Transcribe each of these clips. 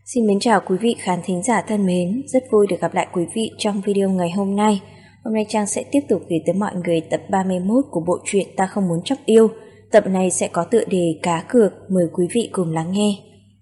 Xin mến chào quý vị khán thính giả thân mến, rất vui được gặp lại quý vị trong video ngày hôm nay. Hôm nay Trang sẽ tiếp tục gửi tới mọi người tập 31 của bộ truyện Ta Không Muốn Chóc Yêu. Tập này sẽ có tựa đề cá cược, mời quý vị cùng lắng nghe.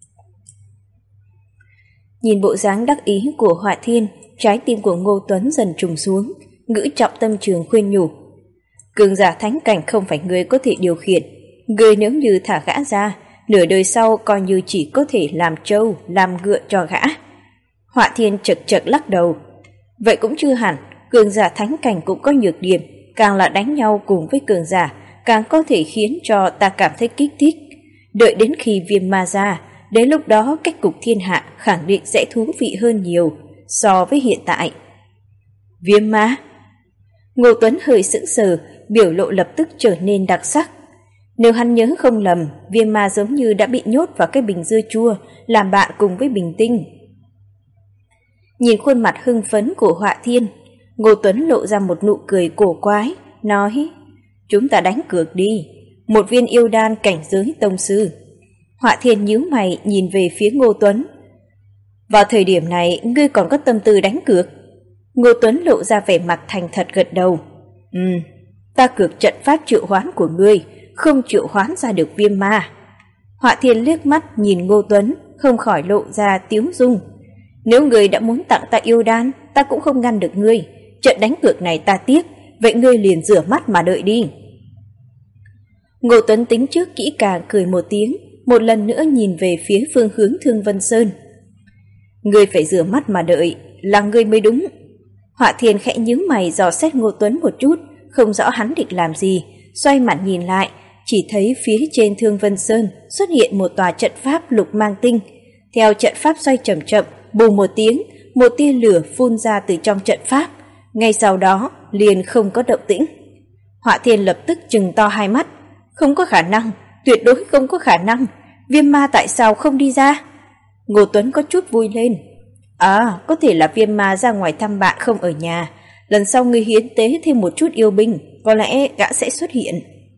Nhìn bộ dáng đắc ý của Họa Thiên, trái tim của Ngô Tuấn dần trùng xuống, ngữ trọng tâm trường khuyên nhủ. Cường giả thánh cảnh không phải người có thể điều khiển, người nếu như thả gã ra, nửa đời sau coi như chỉ có thể làm trâu, làm ngựa cho gã. Họa Thiên chật chật lắc đầu. Vậy cũng chưa hẳn, cường giả thánh cảnh cũng có nhược điểm, càng là đánh nhau cùng với cường giả, càng có thể khiến cho ta cảm thấy kích thích. Đợi đến khi Viêm Ma ra, đến lúc đó cách cục thiên hạ khẳng định sẽ thú vị hơn nhiều so với hiện tại. Viêm Ma? Ngô Tuấn hơi sững sờ, biểu lộ lập tức trở nên đặc sắc. Nếu hắn nhớ không lầm, Viêm Ma giống như đã bị nhốt vào cái bình dưa chua, làm bạn cùng với bình tinh. Nhìn khuôn mặt hưng phấn của Họa Thiên, Ngô Tuấn lộ ra một nụ cười cổ quái, nói: chúng ta đánh cược đi, một viên yêu đan cảnh giới tông sư. Họa Thiên nhíu mày nhìn về phía Ngô Tuấn. Vào thời điểm này, ngươi còn có tâm tư đánh cược? Ngô Tuấn lộ ra vẻ mặt thành thật gật đầu. Ta cược trận pháp triệu hoán của ngươi, không triệu hoán ra được Viêm Ma. Họa Thiên liếc mắt nhìn Ngô Tuấn, không khỏi lộ ra tiếu dung. Nếu ngươi đã muốn tặng ta yêu đan, ta cũng không ngăn được ngươi. Trận đánh cược này ta tiếc, vậy ngươi liền rửa mắt mà đợi đi. Ngô Tuấn tính trước kỹ càng cười một tiếng, một lần nữa nhìn về phía phương hướng Thương Vân Sơn. Ngươi phải rửa mắt mà đợi, là ngươi mới đúng. Họa Thiên khẽ nhíu mày dò xét Ngô Tuấn một chút, không rõ hắn định làm gì, xoay mặt nhìn lại, chỉ thấy phía trên Thương Vân Sơn xuất hiện một tòa trận pháp lục mang tinh. Theo trận pháp xoay chậm chậm, bù một tiếng, một tia lửa phun ra từ trong trận pháp. Ngay sau đó, liền không có động tĩnh. Họa Thiên lập tức trừng to hai mắt. Không có khả năng, tuyệt đối không có khả năng. Viêm Ma tại sao không đi ra? Ngô Tuấn có chút vui lên. Có thể là Viêm Ma ra ngoài thăm bạn không ở nhà. Lần sau ngươi hiến tế thêm một chút yêu binh, có lẽ gã sẽ xuất hiện.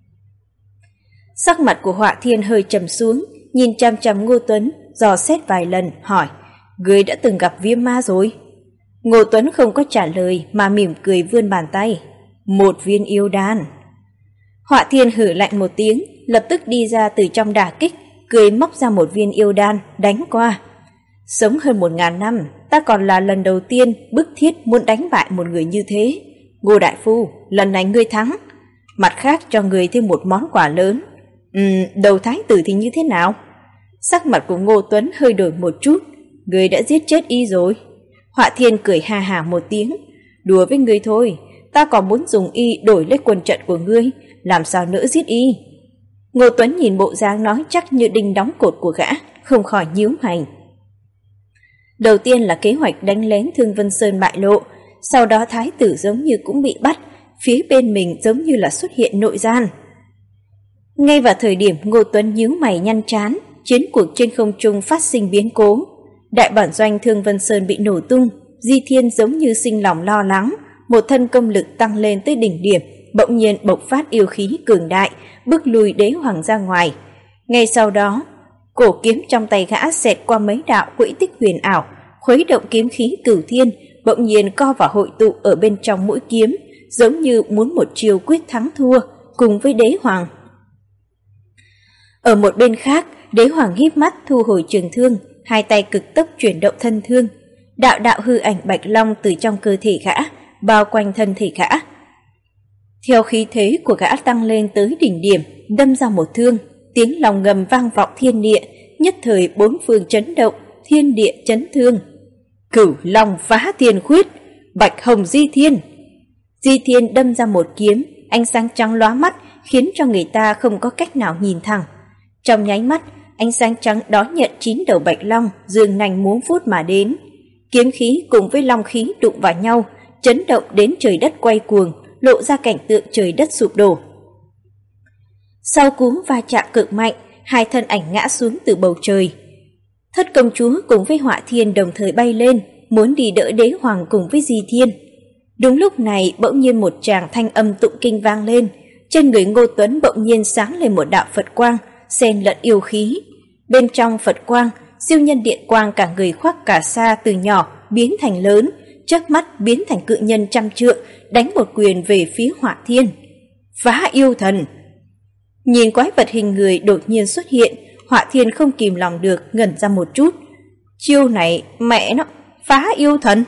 Sắc mặt của Họa Thiên hơi trầm xuống, nhìn chằm chằm Ngô Tuấn, dò xét vài lần, hỏi: ngươi đã từng gặp Viêm Ma rồi? Ngô Tuấn không có trả lời mà mỉm cười vươn bàn tay. Một viên yêu đan. Họa Thiên hử lạnh một tiếng, lập tức đi ra từ trong đả kích, cười móc ra một viên yêu đan, đánh qua. Sống hơn 1000 năm, ta còn là lần đầu tiên bức thiết muốn đánh bại một người như thế. Ngô đại phu, lần này ngươi thắng. Mặt khác cho ngươi thêm một món quà lớn. Đầu thái tử thì như thế nào? Sắc mặt của Ngô Tuấn hơi đổi một chút. Ngươi đã giết chết y rồi. Họa Thiên cười ha hả một tiếng. Đùa với ngươi thôi, ta còn muốn dùng y đổi lấy quân trận của ngươi, làm sao nỡ giết y. Ngô Tuấn nhìn bộ dáng nói chắc như đinh đóng cột của gã, không khỏi nhíu mày. Đầu tiên là kế hoạch đánh lén Thương Vân Sơn bại lộ, sau đó thái tử giống như cũng bị bắt, phía bên mình giống như là xuất hiện nội gian. Ngay vào thời điểm Ngô Tuấn nhíu mày nhăn trán, chiến cuộc trên không trung phát sinh biến cố. Đại bản doanh Thương Vân Sơn bị nổ tung, Di Thiên giống như sinh lòng lo lắng, một thân công lực tăng lên tới đỉnh điểm, bỗng nhiên bộc phát yêu khí cường đại, bức lùi đế hoàng ra ngoài. Ngay sau đó, cổ kiếm trong tay gã xẹt qua mấy đạo quỹ tích huyền ảo, khuấy động kiếm khí cửu thiên, bỗng nhiên co vào hội tụ ở bên trong mũi kiếm, giống như muốn một chiều quyết thắng thua cùng với đế hoàng. Ở một bên khác, đế hoàng híp mắt thu hồi trường thương, hai tay cực tốc chuyển động thân thương, đạo đạo hư ảnh bạch long từ trong cơ thể gã bao quanh thân thể gã. Theo khí thế của gã tăng lên tới đỉnh điểm, đâm ra một thương, tiếng lòng ngầm vang vọng thiên địa, nhất thời bốn phương chấn động, thiên địa chấn thương. Cửu long phá thiên khuyết, bạch hồng di thiên. Di thiên đâm ra một kiếm, ánh sáng trắng lóa mắt, khiến cho người ta không có cách nào nhìn thẳng. Trong nháy mắt, ánh sáng trắng đón nhận 9 đầu bạch long dương nành múa vuốt mà đến. Kiếm khí cùng với long khí đụng vào nhau, chấn động đến trời đất quay cuồng, lộ ra cảnh tượng trời đất sụp đổ. Sau cú va chạm cực mạnh, hai thân ảnh ngã xuống từ bầu trời. Thất công chúa cùng với Họa Thiên đồng thời bay lên, muốn đi đỡ đế hoàng cùng với Di Thiên. Đúng lúc này bỗng nhiên một tràng thanh âm tụng kinh vang lên, trên người Ngô Tuấn bỗng nhiên sáng lên một đạo Phật quang, xen lẫn yêu khí. Bên trong Phật quang siêu nhân điện quang cả người khoác cả sa từ nhỏ biến thành lớn, chớp mắt biến thành cự nhân trăm trượng, đánh một quyền về phía Hỏa Thiên. Phá yêu thần! Nhìn quái vật hình người đột nhiên xuất hiện, Hỏa Thiên không kìm lòng được ngẩn ra một chút. Chiêu này, mẹ nó, phá yêu thần!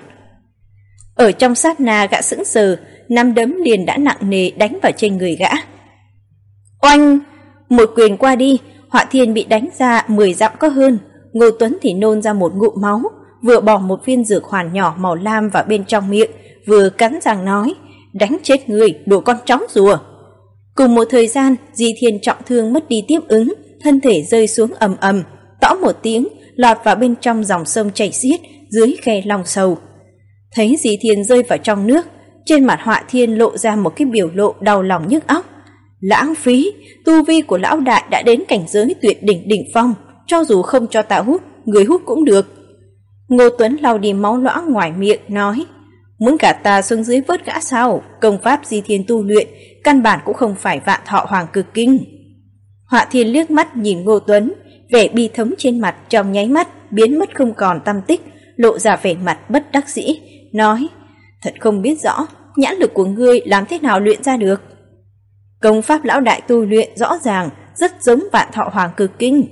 Ở trong sát na gã sững sờ, nắm đấm liền đã nặng nề đánh vào trên người gã. Oanh! Một quyền qua đi, Hỏa Thiên bị đánh ra 10 dặm có hơn. Ngô Tuấn thì nôn ra một ngụm máu, vừa bỏ một viên dược hoàn nhỏ màu lam vào bên trong miệng, vừa cắn răng nói, đánh chết người, đồ con chó rùa. Cùng một thời gian, Di Thiên trọng thương mất đi tiếp ứng, thân thể rơi xuống ầm ầm, tõ một tiếng, lọt vào bên trong dòng sông chảy xiết dưới khe Long Sầu. Thấy Di Thiên rơi vào trong nước, trên mặt Hỏa Thiên lộ ra một cái biểu lộ đau lòng nhức óc. Lãng phí, tu vi của lão đại đã đến cảnh giới tuyệt đỉnh đỉnh phong, cho dù không cho ta hút, người hút cũng được. Ngô Tuấn lau đi máu loãng ngoài miệng, nói, muốn cả ta xuống dưới vớt gã sao? Công pháp Di Thiên tu luyện, căn bản cũng không phải Vạn Thọ Hoàng Cực Kinh. Hỏa Thiên liếc mắt nhìn Ngô Tuấn, vẻ bi thống trên mặt trong nháy mắt biến mất không còn tăm tích, lộ ra vẻ mặt bất đắc dĩ, nói, thật không biết rõ, nhãn lực của ngươi làm thế nào luyện ra được. Công pháp lão đại tu luyện rõ ràng, rất giống Vạn Thọ Hoàng Cực Kinh.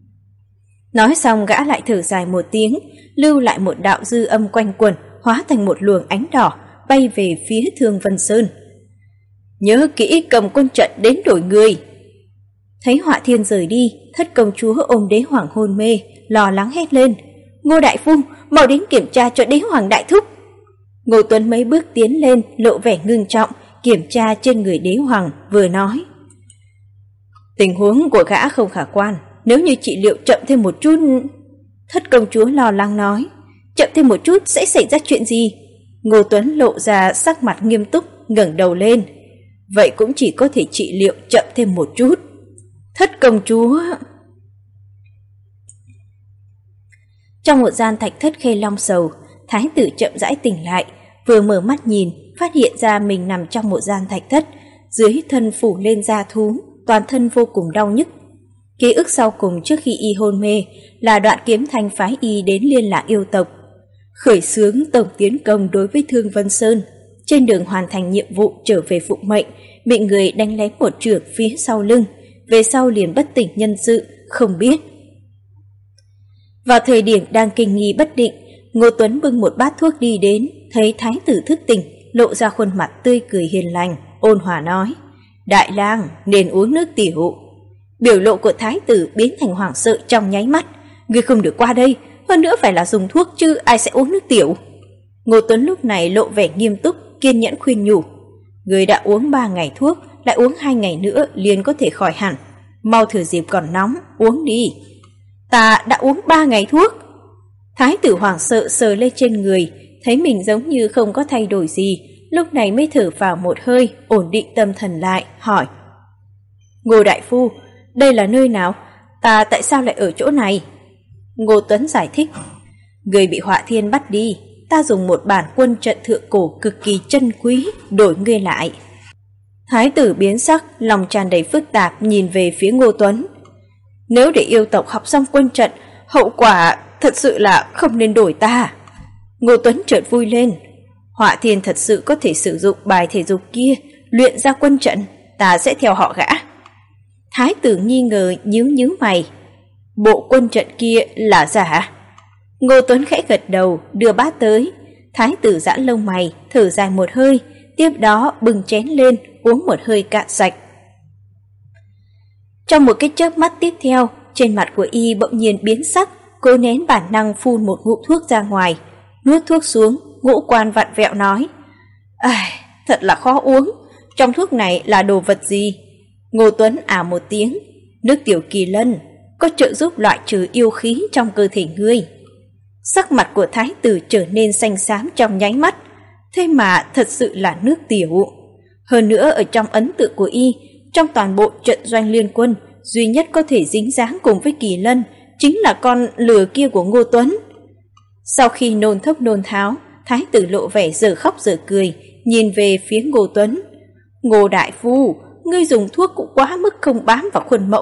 Nói xong gã lại thở dài một tiếng, lưu lại một đạo dư âm quanh quẩn, hóa thành một luồng ánh đỏ, bay về phía Thương Vân Sơn. Nhớ kỹ cầm quân trận đến đổi người. Thấy Hỏa Thiên rời đi, Thất công chúa ôm Đế Hoàng hôn mê, lo lắng hét lên, Ngô đại phu, mau đến kiểm tra cho Đế Hoàng đại thúc. Ngô Tuấn mấy bước tiến lên, lộ vẻ ngưng trọng, kiểm tra trên người Đế Hoàng, vừa nói, tình huống của gã không khả quan, nếu như trị liệu chậm thêm một chút. Thất công chúa lo lắng nói, chậm thêm một chút sẽ xảy ra chuyện gì? Ngô Tuấn lộ ra sắc mặt nghiêm túc, ngẩng đầu lên, vậy cũng chỉ có thể trị liệu chậm thêm một chút. Thất công chúa... Trong một gian thạch thất Khê Long Sầu, thái tử chậm rãi tỉnh lại, vừa mở mắt nhìn, phát hiện ra mình nằm trong một gian thạch thất, dưới thân phủ lên da thú, toàn thân vô cùng đau nhức. Ký ức sau cùng trước khi y hôn mê là đoạn Kiếm Thanh phái y đến liên lạc yêu tộc, khởi xướng tổng tiến công đối với Thương Vân Sơn. Trên đường hoàn thành nhiệm vụ trở về phụng mệnh, bị người đánh lén một chưởng phía sau lưng, về sau liền bất tỉnh nhân sự, không biết. Vào thời điểm đang kinh nghi bất định, Ngô Tuấn bưng một bát thuốc đi đến, thấy thái tử thức tỉnh, lộ ra khuôn mặt tươi cười hiền lành, ôn hòa nói, đại lang nên uống nước tiểu. Biểu lộ của thái tử biến thành hoảng sợ trong nháy mắt, ngươi không được qua đây, hơn nữa phải là dùng thuốc chứ ai sẽ uống nước tiểu. Ngô Tuấn lúc này lộ vẻ nghiêm túc, kiên nhẫn khuyên nhủ, ngươi đã uống 3 ngày thuốc, lại uống 2 ngày nữa liền có thể khỏi hẳn, mau thừa dịp còn nóng, uống đi. Ta đã uống 3 ngày thuốc. Thái tử hoảng sợ sờ lên trên người, thấy mình giống như không có thay đổi gì, lúc này mới thở vào một hơi, ổn định tâm thần lại, hỏi, Ngô đại phu, đây là nơi nào? Ta tại sao lại ở chỗ này? Ngô Tuấn giải thích, người bị Hỏa Thiên bắt đi, ta dùng một bản quân trận thượng cổ cực kỳ chân quý đổi ngươi lại. Thái tử biến sắc, lòng tràn đầy phức tạp nhìn về phía Ngô Tuấn. Nếu để yêu tộc học xong quân trận, hậu quả thật sự là không nên đổi ta. Ngô Tuấn chợt vui lên, Hỏa Thiên thật sự có thể sử dụng bài thể dục kia luyện ra quân trận, ta sẽ theo họ gã. Thái tử nghi ngờ nhíu mày, bộ quân trận kia là giả? Ngô Tuấn khẽ gật đầu, đưa bát tới. Thái tử giãn lông mày, thở dài một hơi, tiếp đó bưng chén lên, uống một hơi cạn sạch. Trong một cái chớp mắt tiếp theo, trên mặt của y bỗng nhiên biến sắc, cố nén bản năng phun một ngụm thuốc ra ngoài, nuốt thuốc xuống, ngũ quan vặn vẹo nói, thật là khó uống, trong thuốc này là đồ vật gì? Ngô Tuấn một tiếng, nước tiểu kỳ lân, có trợ giúp loại trừ yêu khí trong cơ thể ngươi. Sắc mặt của thái tử trở nên xanh xám trong nháy mắt, thế mà thật sự là nước tiểu. Hơn nữa ở trong ấn tượng của y, trong toàn bộ trận doanh liên quân, duy nhất có thể dính dáng cùng với kỳ lân chính là con lừa kia của Ngô Tuấn. Sau khi nôn thốc nôn tháo, thái tử lộ vẻ dở khóc dở cười, nhìn về phía Ngô Tuấn. Ngô đại phu, ngươi dùng thuốc cũng quá mức không bám vào khuôn mẫu,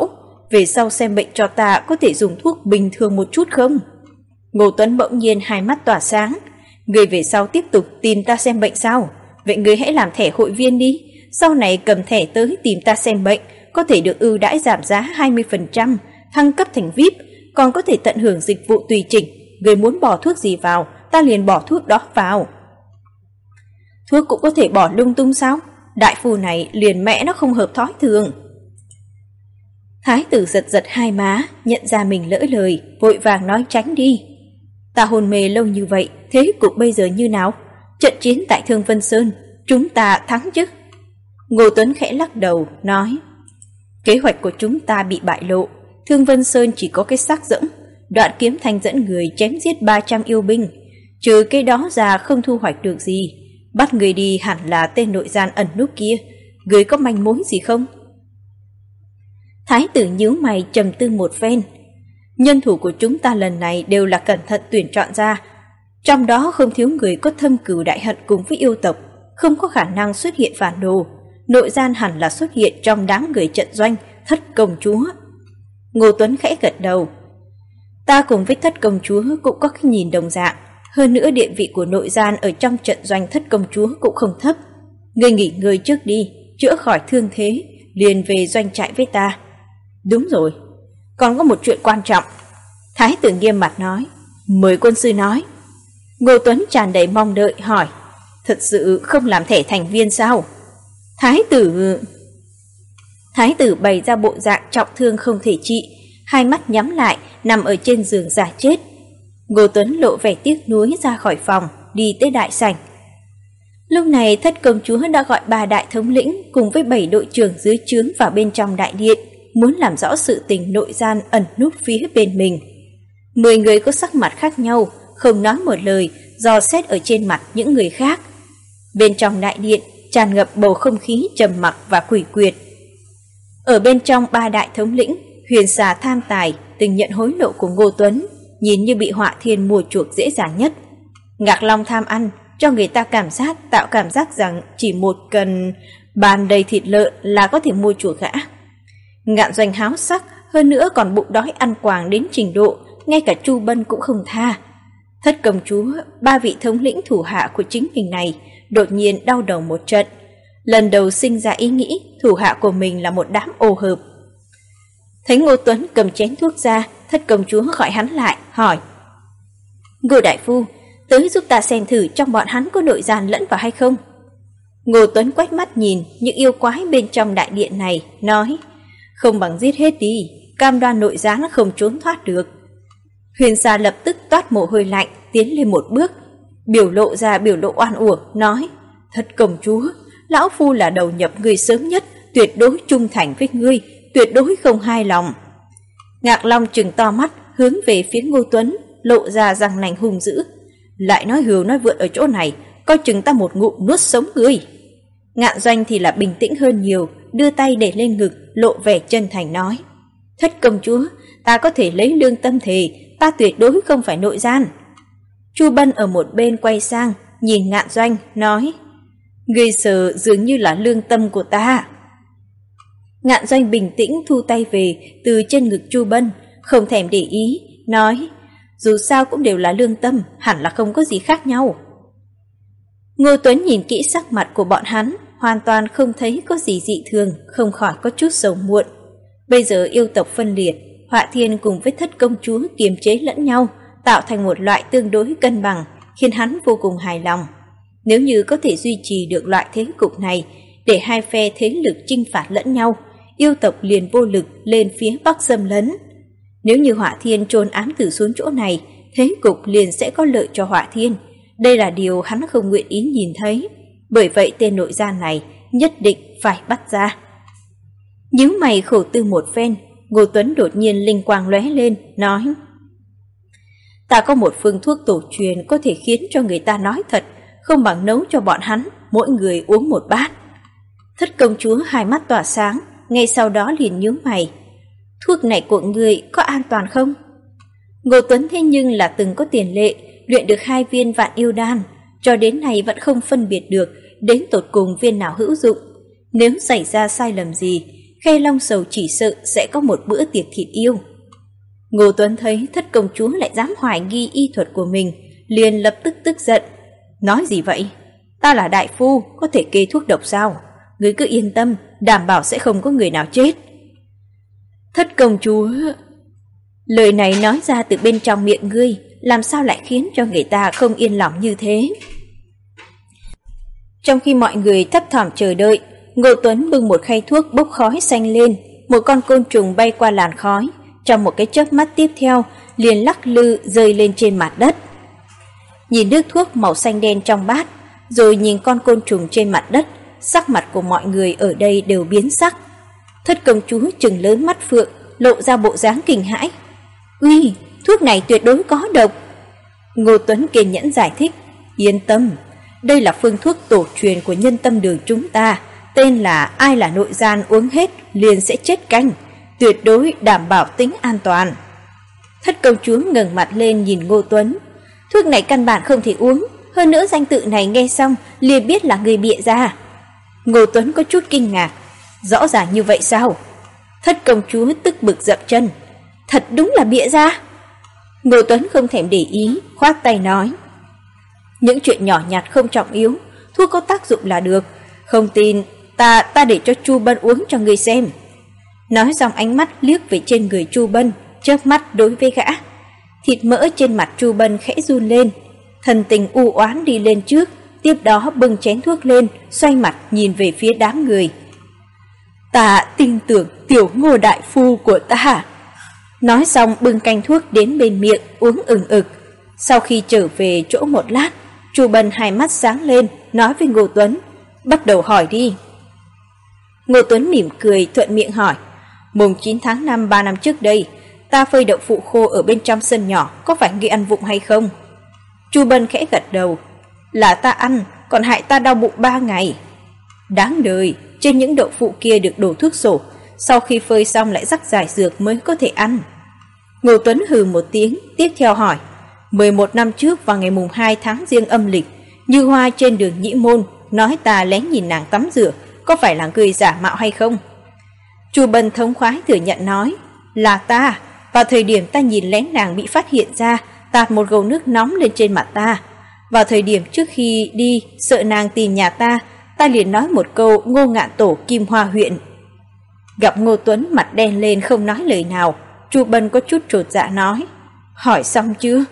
về sau xem bệnh cho ta có thể dùng thuốc bình thường một chút không? Ngô Tuấn bỗng nhiên hai mắt tỏa sáng. Người về sau tiếp tục tìm ta xem bệnh sao? Vậy người hãy làm thẻ hội viên đi. Sau này cầm thẻ tới tìm ta xem bệnh, có thể được ưu đãi giảm giá 20%, thăng cấp thành VIP, còn có thể tận hưởng dịch vụ tùy chỉnh. Người muốn bỏ thuốc gì vào, ta liền bỏ thuốc đó vào. Thuốc cũng có thể bỏ lung tung sao? Đại phu này liền mẹ nó không hợp thói thường. Thái tử giật giật hai má, nhận ra mình lỡ lời, vội vàng nói tránh đi. Ta hôn mê lâu như vậy, thế cục bây giờ như nào? Trận chiến tại Thương Vân Sơn, chúng ta thắng chứ? Ngô Tuấn khẽ lắc đầu, nói: kế hoạch của chúng ta bị bại lộ. Thương Vân Sơn chỉ có cái xác rỗng. Đoạn Kiếm Thanh dẫn người chém giết 300 yêu binh, trừ cái đó ra không thu hoạch được gì. Bắt người đi hẳn là tên nội gian ẩn núp kia. Người có manh mối gì không? Thái tử nhíu mày trầm tư một phen. Nhân thủ của chúng ta lần này đều là cẩn thận tuyển chọn ra, trong đó không thiếu người có thâm cừu đại hận cùng với yêu tộc, không có khả năng xuất hiện phản đồ. Nội gian hẳn là xuất hiện trong đám người trận doanh Thất Công Chúa. Ngô Tuấn khẽ gật đầu. Ta cùng với Thất Công Chúa cũng có cái nhìn đồng dạng. Hơn nữa địa vị của nội gian ở trong trận doanh Thất Công Chúa cũng không thấp. Ngươi nghỉ ngơi trước đi, chữa khỏi thương thế, liền về doanh trại với ta. Đúng rồi, còn có một chuyện quan trọng. Thái tử nghiêm mặt nói. Mời quân sư nói. Ngô Tuấn tràn đầy mong đợi hỏi. Thật sự không làm thẻ thành viên sao? Thái tử bày ra bộ dạng trọng thương không thể trị, hai mắt nhắm lại, nằm ở trên giường giả chết. Ngô Tuấn lộ vẻ tiếc nuối ra khỏi phòng, đi tới đại sảnh. Lúc này Thất Công Chúa đã gọi 3 đại thống lĩnh cùng với 7 đội trưởng dưới trướng vào bên trong đại điện, muốn làm rõ sự tình nội gian ẩn núp phía bên mình. 10 người có sắc mặt khác nhau, không nói một lời, dò xét ở trên mặt những người khác. Bên trong đại điện tràn ngập bầu không khí trầm mặc và quỷ quyệt. Ở bên trong 3 đại thống lĩnh, Huyền Xà tham tài từng nhận hối lộ của Ngô Tuấn, nhìn như bị Họa Thiên mua chuộc dễ dàng nhất. Ngạc Long tham ăn, cho người ta tạo cảm giác rằng chỉ một cần bàn đầy thịt lợn là có thể mua chuộc gã. Ngạn Doanh háo sắc, hơn nữa còn bụng đói ăn quàng đến trình độ ngay cả Chu Bân cũng không tha. Thất Công Chúa, 3 vị thống lĩnh thủ hạ của chính mình này đột nhiên đau đầu một trận. Lần đầu sinh ra ý nghĩ thủ hạ của mình là một đám ô hợp. Thấy Ngô Tuấn cầm chén thuốc ra, Thất Công Chúa gọi hắn lại, hỏi: Ngô đại phu, tới giúp ta xem thử trong bọn hắn có nội gian lẫn vào hay không? Ngô Tuấn quét mắt nhìn những yêu quái bên trong đại điện này, nói: không bằng giết hết đi, cam đoan nội gián không trốn thoát được. Huyền Xà lập tức toát mồ hôi lạnh, tiến lên một bước, biểu lộ oan uổng, nói: Thất Công Chúa, lão phu là đầu nhập người sớm nhất, tuyệt đối trung thành với ngươi, tuyệt đối không hai lòng. Ngạc Long trừng to mắt hướng về phía Ngô Tuấn, lộ ra răng nanh hung dữ. Lại nói hưu nói vượn ở chỗ này, coi chừng ta một ngụm nuốt sống ngươi. Ngạn Doanh thì là bình tĩnh hơn nhiều, đưa tay để lên ngực, lộ vẻ chân thành nói: Thất Công Chúa, ta có thể lấy lương tâm thề, ta tuyệt đối không phải nội gian. Chu Bân ở một bên quay sang, nhìn Ngạn Doanh, nói: ngươi sợ dường như là lương tâm của ta. Ngạn Doanh bình tĩnh thu tay về từ trên ngực Chu Bân, không thèm để ý, nói: dù sao cũng đều là lương tâm, hẳn là không có gì khác nhau. Ngô Tuấn nhìn kỹ sắc mặt của bọn hắn, hoàn toàn không thấy có gì dị thường, không khỏi có chút sầu muộn. Bây giờ yêu tộc phân liệt, Họa Thiên cùng với Thất Công Chúa kiềm chế lẫn nhau, tạo thành một loại tương đối cân bằng, khiến hắn vô cùng hài lòng. Nếu như có thể duy trì được loại thế cục này, để hai phe thế lực chinh phạt lẫn nhau, yêu tộc liền vô lực lên phía Bắc xâm lấn. Nếu như Họa Thiên trôn ám tử xuống chỗ này, thế cục liền sẽ có lợi cho Họa Thiên. Đây là điều hắn không nguyện ý nhìn thấy, bởi vậy tên nội gian này nhất định phải bắt ra. Nhíu mày khổ tư một phen, Ngô Tuấn đột nhiên linh quang lóe lên, nói: ta có một phương thuốc tổ truyền có thể khiến cho người ta nói thật, không bằng nấu cho bọn hắn, mỗi người uống một bát. Thất Công Chúa hai mắt tỏa sáng, ngay sau đó liền nhíu mày: thuốc này của người có an toàn không? Ngô Tuấn thế nhưng là từng có tiền lệ, luyện được 2 viên vạn yêu đan, cho đến nay vẫn không phân biệt được đến tột cùng viên nào hữu dụng. Nếu xảy ra sai lầm gì, Khe Long Sầu chỉ sợ sẽ có một bữa tiệc thịt yêu. Ngô Tuấn thấy Thất công chúa lại dám hoài nghi y thuật của mình, liền lập tức tức giận. Nói gì vậy? Ta là đại phu, có thể kê thuốc độc sao? Ngươi cứ yên tâm, đảm bảo sẽ không có người nào chết. Thất công chúa... Lời này nói ra từ bên trong miệng ngươi, làm sao lại khiến cho người ta không yên lòng như thế? Trong khi mọi người thấp thỏm chờ đợi, Ngô Tuấn bưng một khay thuốc bốc khói xanh lên, một con côn trùng bay qua làn khói, trong một cái chớp mắt tiếp theo liền lắc lư rơi lên trên mặt đất. Nhìn nước thuốc màu xanh đen trong bát, rồi nhìn con côn trùng trên mặt đất, sắc mặt của mọi người ở đây đều biến sắc. Thất công chúa trừng lớn mắt phượng, lộ ra bộ dáng kinh hãi. Uy, thuốc này tuyệt đối có độc. Ngô Tuấn kiên nhẫn giải thích. Yên tâm, đây là phương thuốc tổ truyền của Nhân Tâm Đường chúng ta, tên là ai là nội gian uống hết liền sẽ chết canh, tuyệt đối đảm bảo tính an toàn. Thất công chúa ngẩng mặt lên nhìn Ngô Tuấn. Thuốc này căn bản không thể uống, hơn nữa danh tự này nghe xong liền biết là người bịa ra. Ngô Tuấn có chút kinh ngạc. Rõ ràng như vậy sao? Thất công chúa tức bực dậm chân. Thật đúng là bịa ra. Ngô Tuấn không thèm để ý, khoát tay nói. Những chuyện nhỏ nhặt không trọng yếu, thuốc có tác dụng là được. Không tin, ta để cho Chu Bân uống cho người xem. Nói xong ánh mắt liếc về trên người Chu Bân, chớp mắt đối với gã. Thịt mỡ trên mặt Chu Bân khẽ run lên, thần tình u oán đi lên trước, tiếp đó bưng chén thuốc lên, xoay mặt nhìn về phía đám người. Ta tin tưởng tiểu Ngô đại phu của ta. Nói xong bưng canh thuốc đến bên miệng uống ừng ực. Sau khi trở về chỗ một lát, Chu Bân hai mắt sáng lên, nói với Ngô Tuấn, bắt đầu hỏi đi. Ngô Tuấn mỉm cười thuận miệng hỏi. Mùng 9 tháng 5 3 năm trước đây, ta phơi đậu phụ khô ở bên trong sân nhỏ, có phải ngươi ăn vụng hay không? Chu Bân khẽ gật đầu. Là ta ăn, còn hại ta đau bụng 3 ngày. Đáng đời, trên những đậu phụ kia được đổ thuốc sổ, sau khi phơi xong lại rắc giải dược mới có thể ăn. Ngô Tuấn hừ một tiếng, tiếp theo hỏi. 11 năm trước vào ngày mùng 2 tháng Giêng âm lịch, Như Hoa trên đường Nhĩ Môn nói ta lén nhìn nàng tắm rửa, có phải là người giả mạo hay không? Chu Bân thống khoái thừa nhận nói. Là ta, vào thời điểm ta nhìn lén nàng bị phát hiện ra, tạt một gầu nước nóng lên trên mặt ta. Vào thời điểm trước khi đi, sợ nàng tìm nhà ta liền nói một câu Ngô Ngạn Tổ Kim Hoa huyện. Gặp Ngô Tuấn mặt đen lên không nói lời nào, Chu Bân có chút chột dạ nói. Hỏi xong chưa?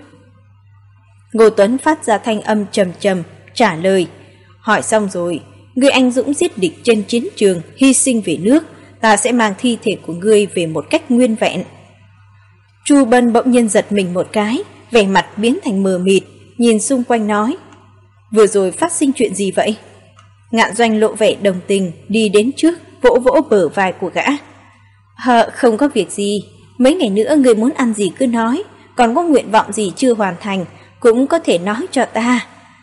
Ngô Tuấn phát ra thanh âm trầm trầm, trả lời. Hỏi xong rồi, ngươi anh dũng giết địch trên chiến trường, hy sinh vì nước, ta sẽ mang thi thể của ngươi về một cách nguyên vẹn. Chu Bân bỗng nhiên giật mình một cái, vẻ mặt biến thành mờ mịt, nhìn xung quanh nói. Vừa rồi phát sinh chuyện gì vậy? Ngạn Doanh lộ vẻ đồng tình, đi đến trước, vỗ vỗ bờ vai của gã. Không có việc gì, mấy ngày nữa người muốn ăn gì cứ nói, còn có nguyện vọng gì chưa hoàn thành, cũng có thể nói cho ta.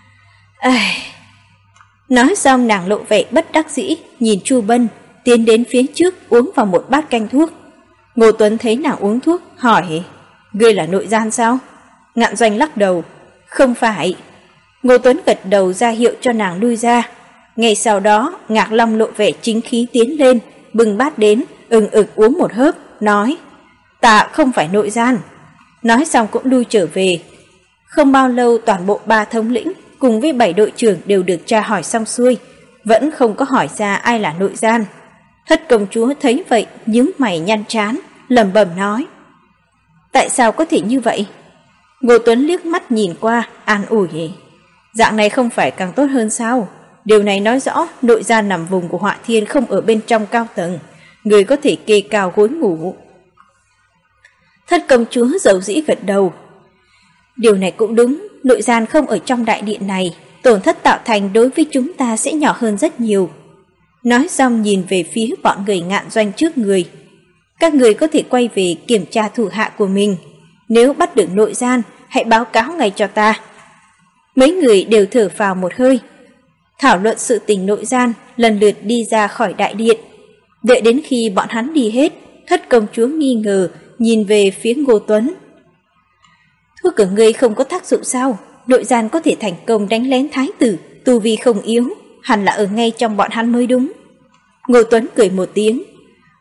Nói xong nàng lộ vẻ bất đắc dĩ, nhìn Chu Bân, tiến đến phía trước uống vào một bát canh thuốc. Ngô Tuấn thấy nàng uống thuốc, hỏi, ngươi là nội gian sao? Ngạn Doanh lắc đầu, không phải. Ngô Tuấn gật đầu ra hiệu cho nàng lui ra. Ngay sau đó, Ngạc Long lộ vẻ chính khí tiến lên, bưng bát đến, ừng ực uống một hớp, nói, ta không phải nội gian. Nói xong cũng lui trở về. Không bao lâu toàn bộ 3 thống lĩnh cùng với 7 đội trưởng đều được tra hỏi xong xuôi, vẫn không có hỏi ra ai là nội gian. Thất công chúa thấy vậy, nhướng mày nhăn trán, lẩm bẩm nói. Tại sao có thể như vậy? Ngô Tuấn liếc mắt nhìn qua, an ủi. Dạng này không phải càng tốt hơn sao? Điều này nói rõ nội gian nằm vùng của Họa Thiên không ở bên trong cao tầng, người có thể kê cao gối ngủ. Thất công chúa dầu dĩ gật đầu. Điều này cũng đúng, nội gian không ở trong đại điện này, tổn thất tạo thành đối với chúng ta sẽ nhỏ hơn rất nhiều. Nói xong nhìn về phía bọn người Ngạn Doanh trước người. Các người có thể quay về kiểm tra thủ hạ của mình. Nếu bắt được nội gian, hãy báo cáo ngay cho ta. Mấy người đều thở phào một hơi. Thảo luận sự tình nội gian, lần lượt đi ra khỏi đại điện. Đợi đến khi bọn hắn đi hết, Thất công chúa nghi ngờ, nhìn về phía Ngô Tuấn. Thuốc của ngươi không có tác dụng sao? Nội gian có thể thành công đánh lén thái tử, tu vi không yếu, hẳn là ở ngay trong bọn hắn mới đúng. Ngô Tuấn cười một tiếng.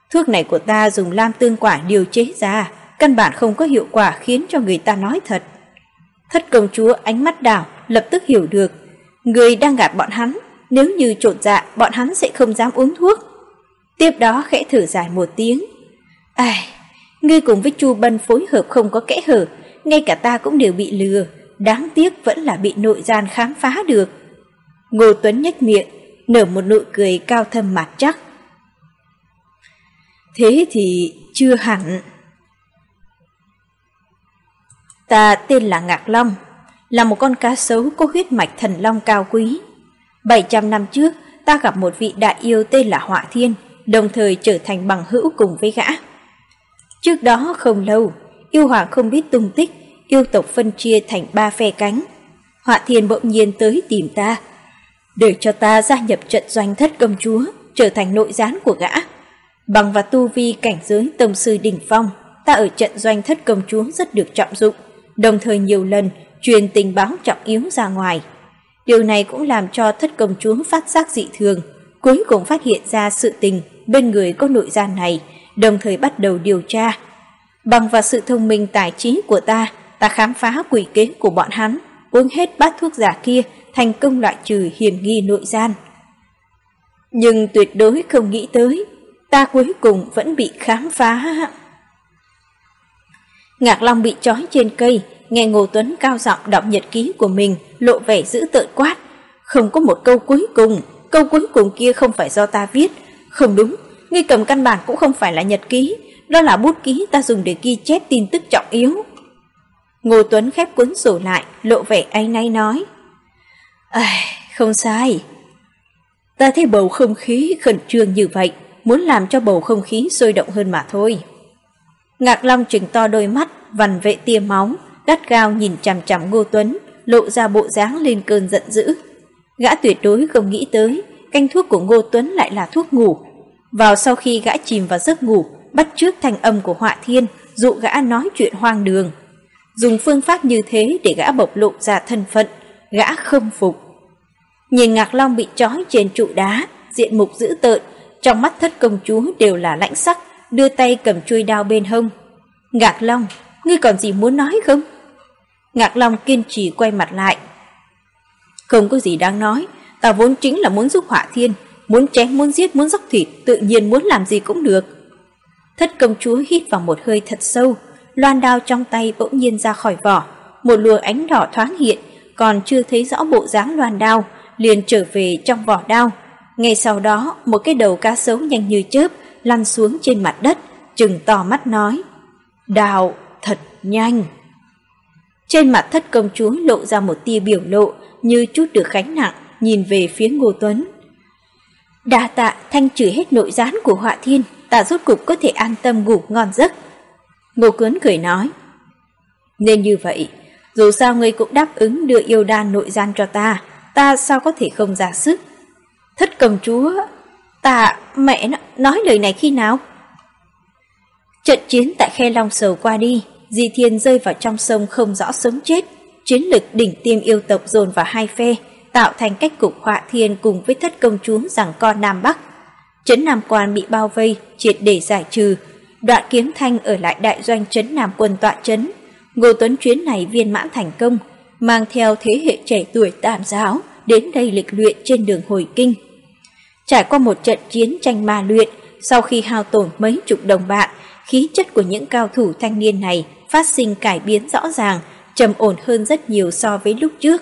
Thuốc này của ta dùng lam tương quả điều chế ra, căn bản không có hiệu quả khiến cho người ta nói thật. Thất công chúa ánh mắt đảo, lập tức hiểu được. Người đang gạt bọn hắn, nếu như trột dạ bọn hắn sẽ không dám uống thuốc. Tiếp đó khẽ thở dài một tiếng. Ai, ngươi cùng với Chu Bân phối hợp không có kẽ hở, ngay cả ta cũng đều bị lừa, đáng tiếc vẫn là bị nội gian khám phá được. Ngô Tuấn nhếch miệng, nở một nụ cười cao thâm mạt chắc. Thế thì chưa hẳn. Ta tên là Ngạc Long, là một con cá sấu có huyết mạch thần long cao quý. 700 năm trước, ta gặp một vị đại yêu tên là Họa Thiên, đồng thời trở thành bằng hữu cùng với gã. Trước đó không lâu, yêu hoàng không biết tung tích, yêu tộc phân chia thành 3 phe cánh. Họa Thiên bỗng nhiên tới tìm ta, để cho ta gia nhập trận doanh Thất công chúa, trở thành nội gián của gã. Bằng và tu vi cảnh giới tông sư đỉnh phong, ta ở trận doanh Thất công chúa rất được trọng dụng, đồng thời nhiều lần truyền tình báo trọng yếu ra ngoài. Điều này cũng làm cho Thất công chúa phát giác dị thường, cuối cùng phát hiện ra sự tình bên người có nội gian này, đồng thời bắt đầu điều tra. Bằng vào sự thông minh tài trí của ta khám phá quỷ kế của bọn hắn, uống hết bát thuốc giả kia, thành công loại trừ hiểm nghi nội gian. Nhưng tuyệt đối không nghĩ tới, ta cuối cùng vẫn bị khám phá. Ngạc Long bị trói trên cây, nghe Ngô Tuấn cao giọng đọc nhật ký của mình, lộ vẻ dữ tợn quát. Không có một câu cuối cùng kia không phải do ta viết. Không đúng, ngươi cầm căn bản cũng không phải là nhật ký, đó là bút ký ta dùng để ghi chép tin tức trọng yếu. Ngô Tuấn khép cuốn sổ lại, lộ vẻ áy náy nói. Không sai. Ta thấy bầu không khí khẩn trương như vậy, muốn làm cho bầu không khí sôi động hơn mà thôi. Ngạc Long trừng to đôi mắt, vằn vệ tia máu, gắt gao nhìn chằm chằm Ngô Tuấn, lộ ra bộ dáng lên cơn giận dữ. Gã tuyệt đối không nghĩ tới, canh thuốc của Ngô Tuấn lại là thuốc ngủ. Vào sau khi gã chìm vào giấc ngủ, bắt chước thanh âm của Họa Thiên, dụ gã nói chuyện hoang đường. Dùng phương pháp như thế để gã bộc lộ ra thân phận, gã không phục. Nhìn Ngạc Long bị trói trên trụ đá, diện mục dữ tợn, trong mắt Thất công chúa đều là lãnh sắc, đưa tay cầm chuôi đao bên hông. Ngạc Long, ngươi còn gì muốn nói không? Ngạc Long kiên trì quay mặt lại. Không có gì đáng nói, ta vốn chính là muốn giúp Họa Thiên, muốn chém, muốn giết, muốn dốc thịt, tự nhiên muốn làm gì cũng được. Thất công chúa hít vào một hơi thật sâu, loan đao trong tay bỗng nhiên ra khỏi vỏ, một luồng ánh đỏ thoáng hiện, còn chưa thấy rõ bộ dáng loan đao, liền trở về trong vỏ đao. Ngay sau đó, một cái đầu cá sấu nhanh như chớp lăn xuống trên mặt đất, trừng to mắt nói: "Đao thật nhanh." Trên mặt Thất công chúa lộ ra một tia biểu lộ như chút được gánh nặng, nhìn về phía Ngô Tuấn. "Đa tạ thanh trừ hết nội gián của Họa Thiên, ta rốt cục có thể an tâm ngủ ngon giấc." Ngô Tuấn cười nói: "Nên như vậy, dù sao ngươi cũng đáp ứng đưa yêu đan nội gian cho ta sao có thể không ra sức." Thất công chúa, mẹ nói lời này khi nào? Trận chiến tại Khe Long Sầu qua đi, Di Thiên rơi vào trong sông không rõ sống chết, chiến lực đỉnh tiêm yêu tộc dồn vào hai phe, tạo thành cách cục Họa Thiên cùng với Thất công chúa giằng co Nam Bắc. Trấn Nam Quan bị bao vây, triệt để giải trừ. Đoạn Kiếm Thanh ở lại đại doanh Trấn Nam Quân tọa trấn. Ngô Tuấn chuyến này viên mãn thành công, mang theo thế hệ trẻ tuổi Tam giáo đến đây lịch luyện trên đường hồi kinh. Trải qua một trận chiến tranh ma luyện, sau khi hao tổn mấy chục đồng bạn, khí chất của những cao thủ thanh niên này phát sinh cải biến rõ ràng, trầm ổn hơn rất nhiều so với lúc trước.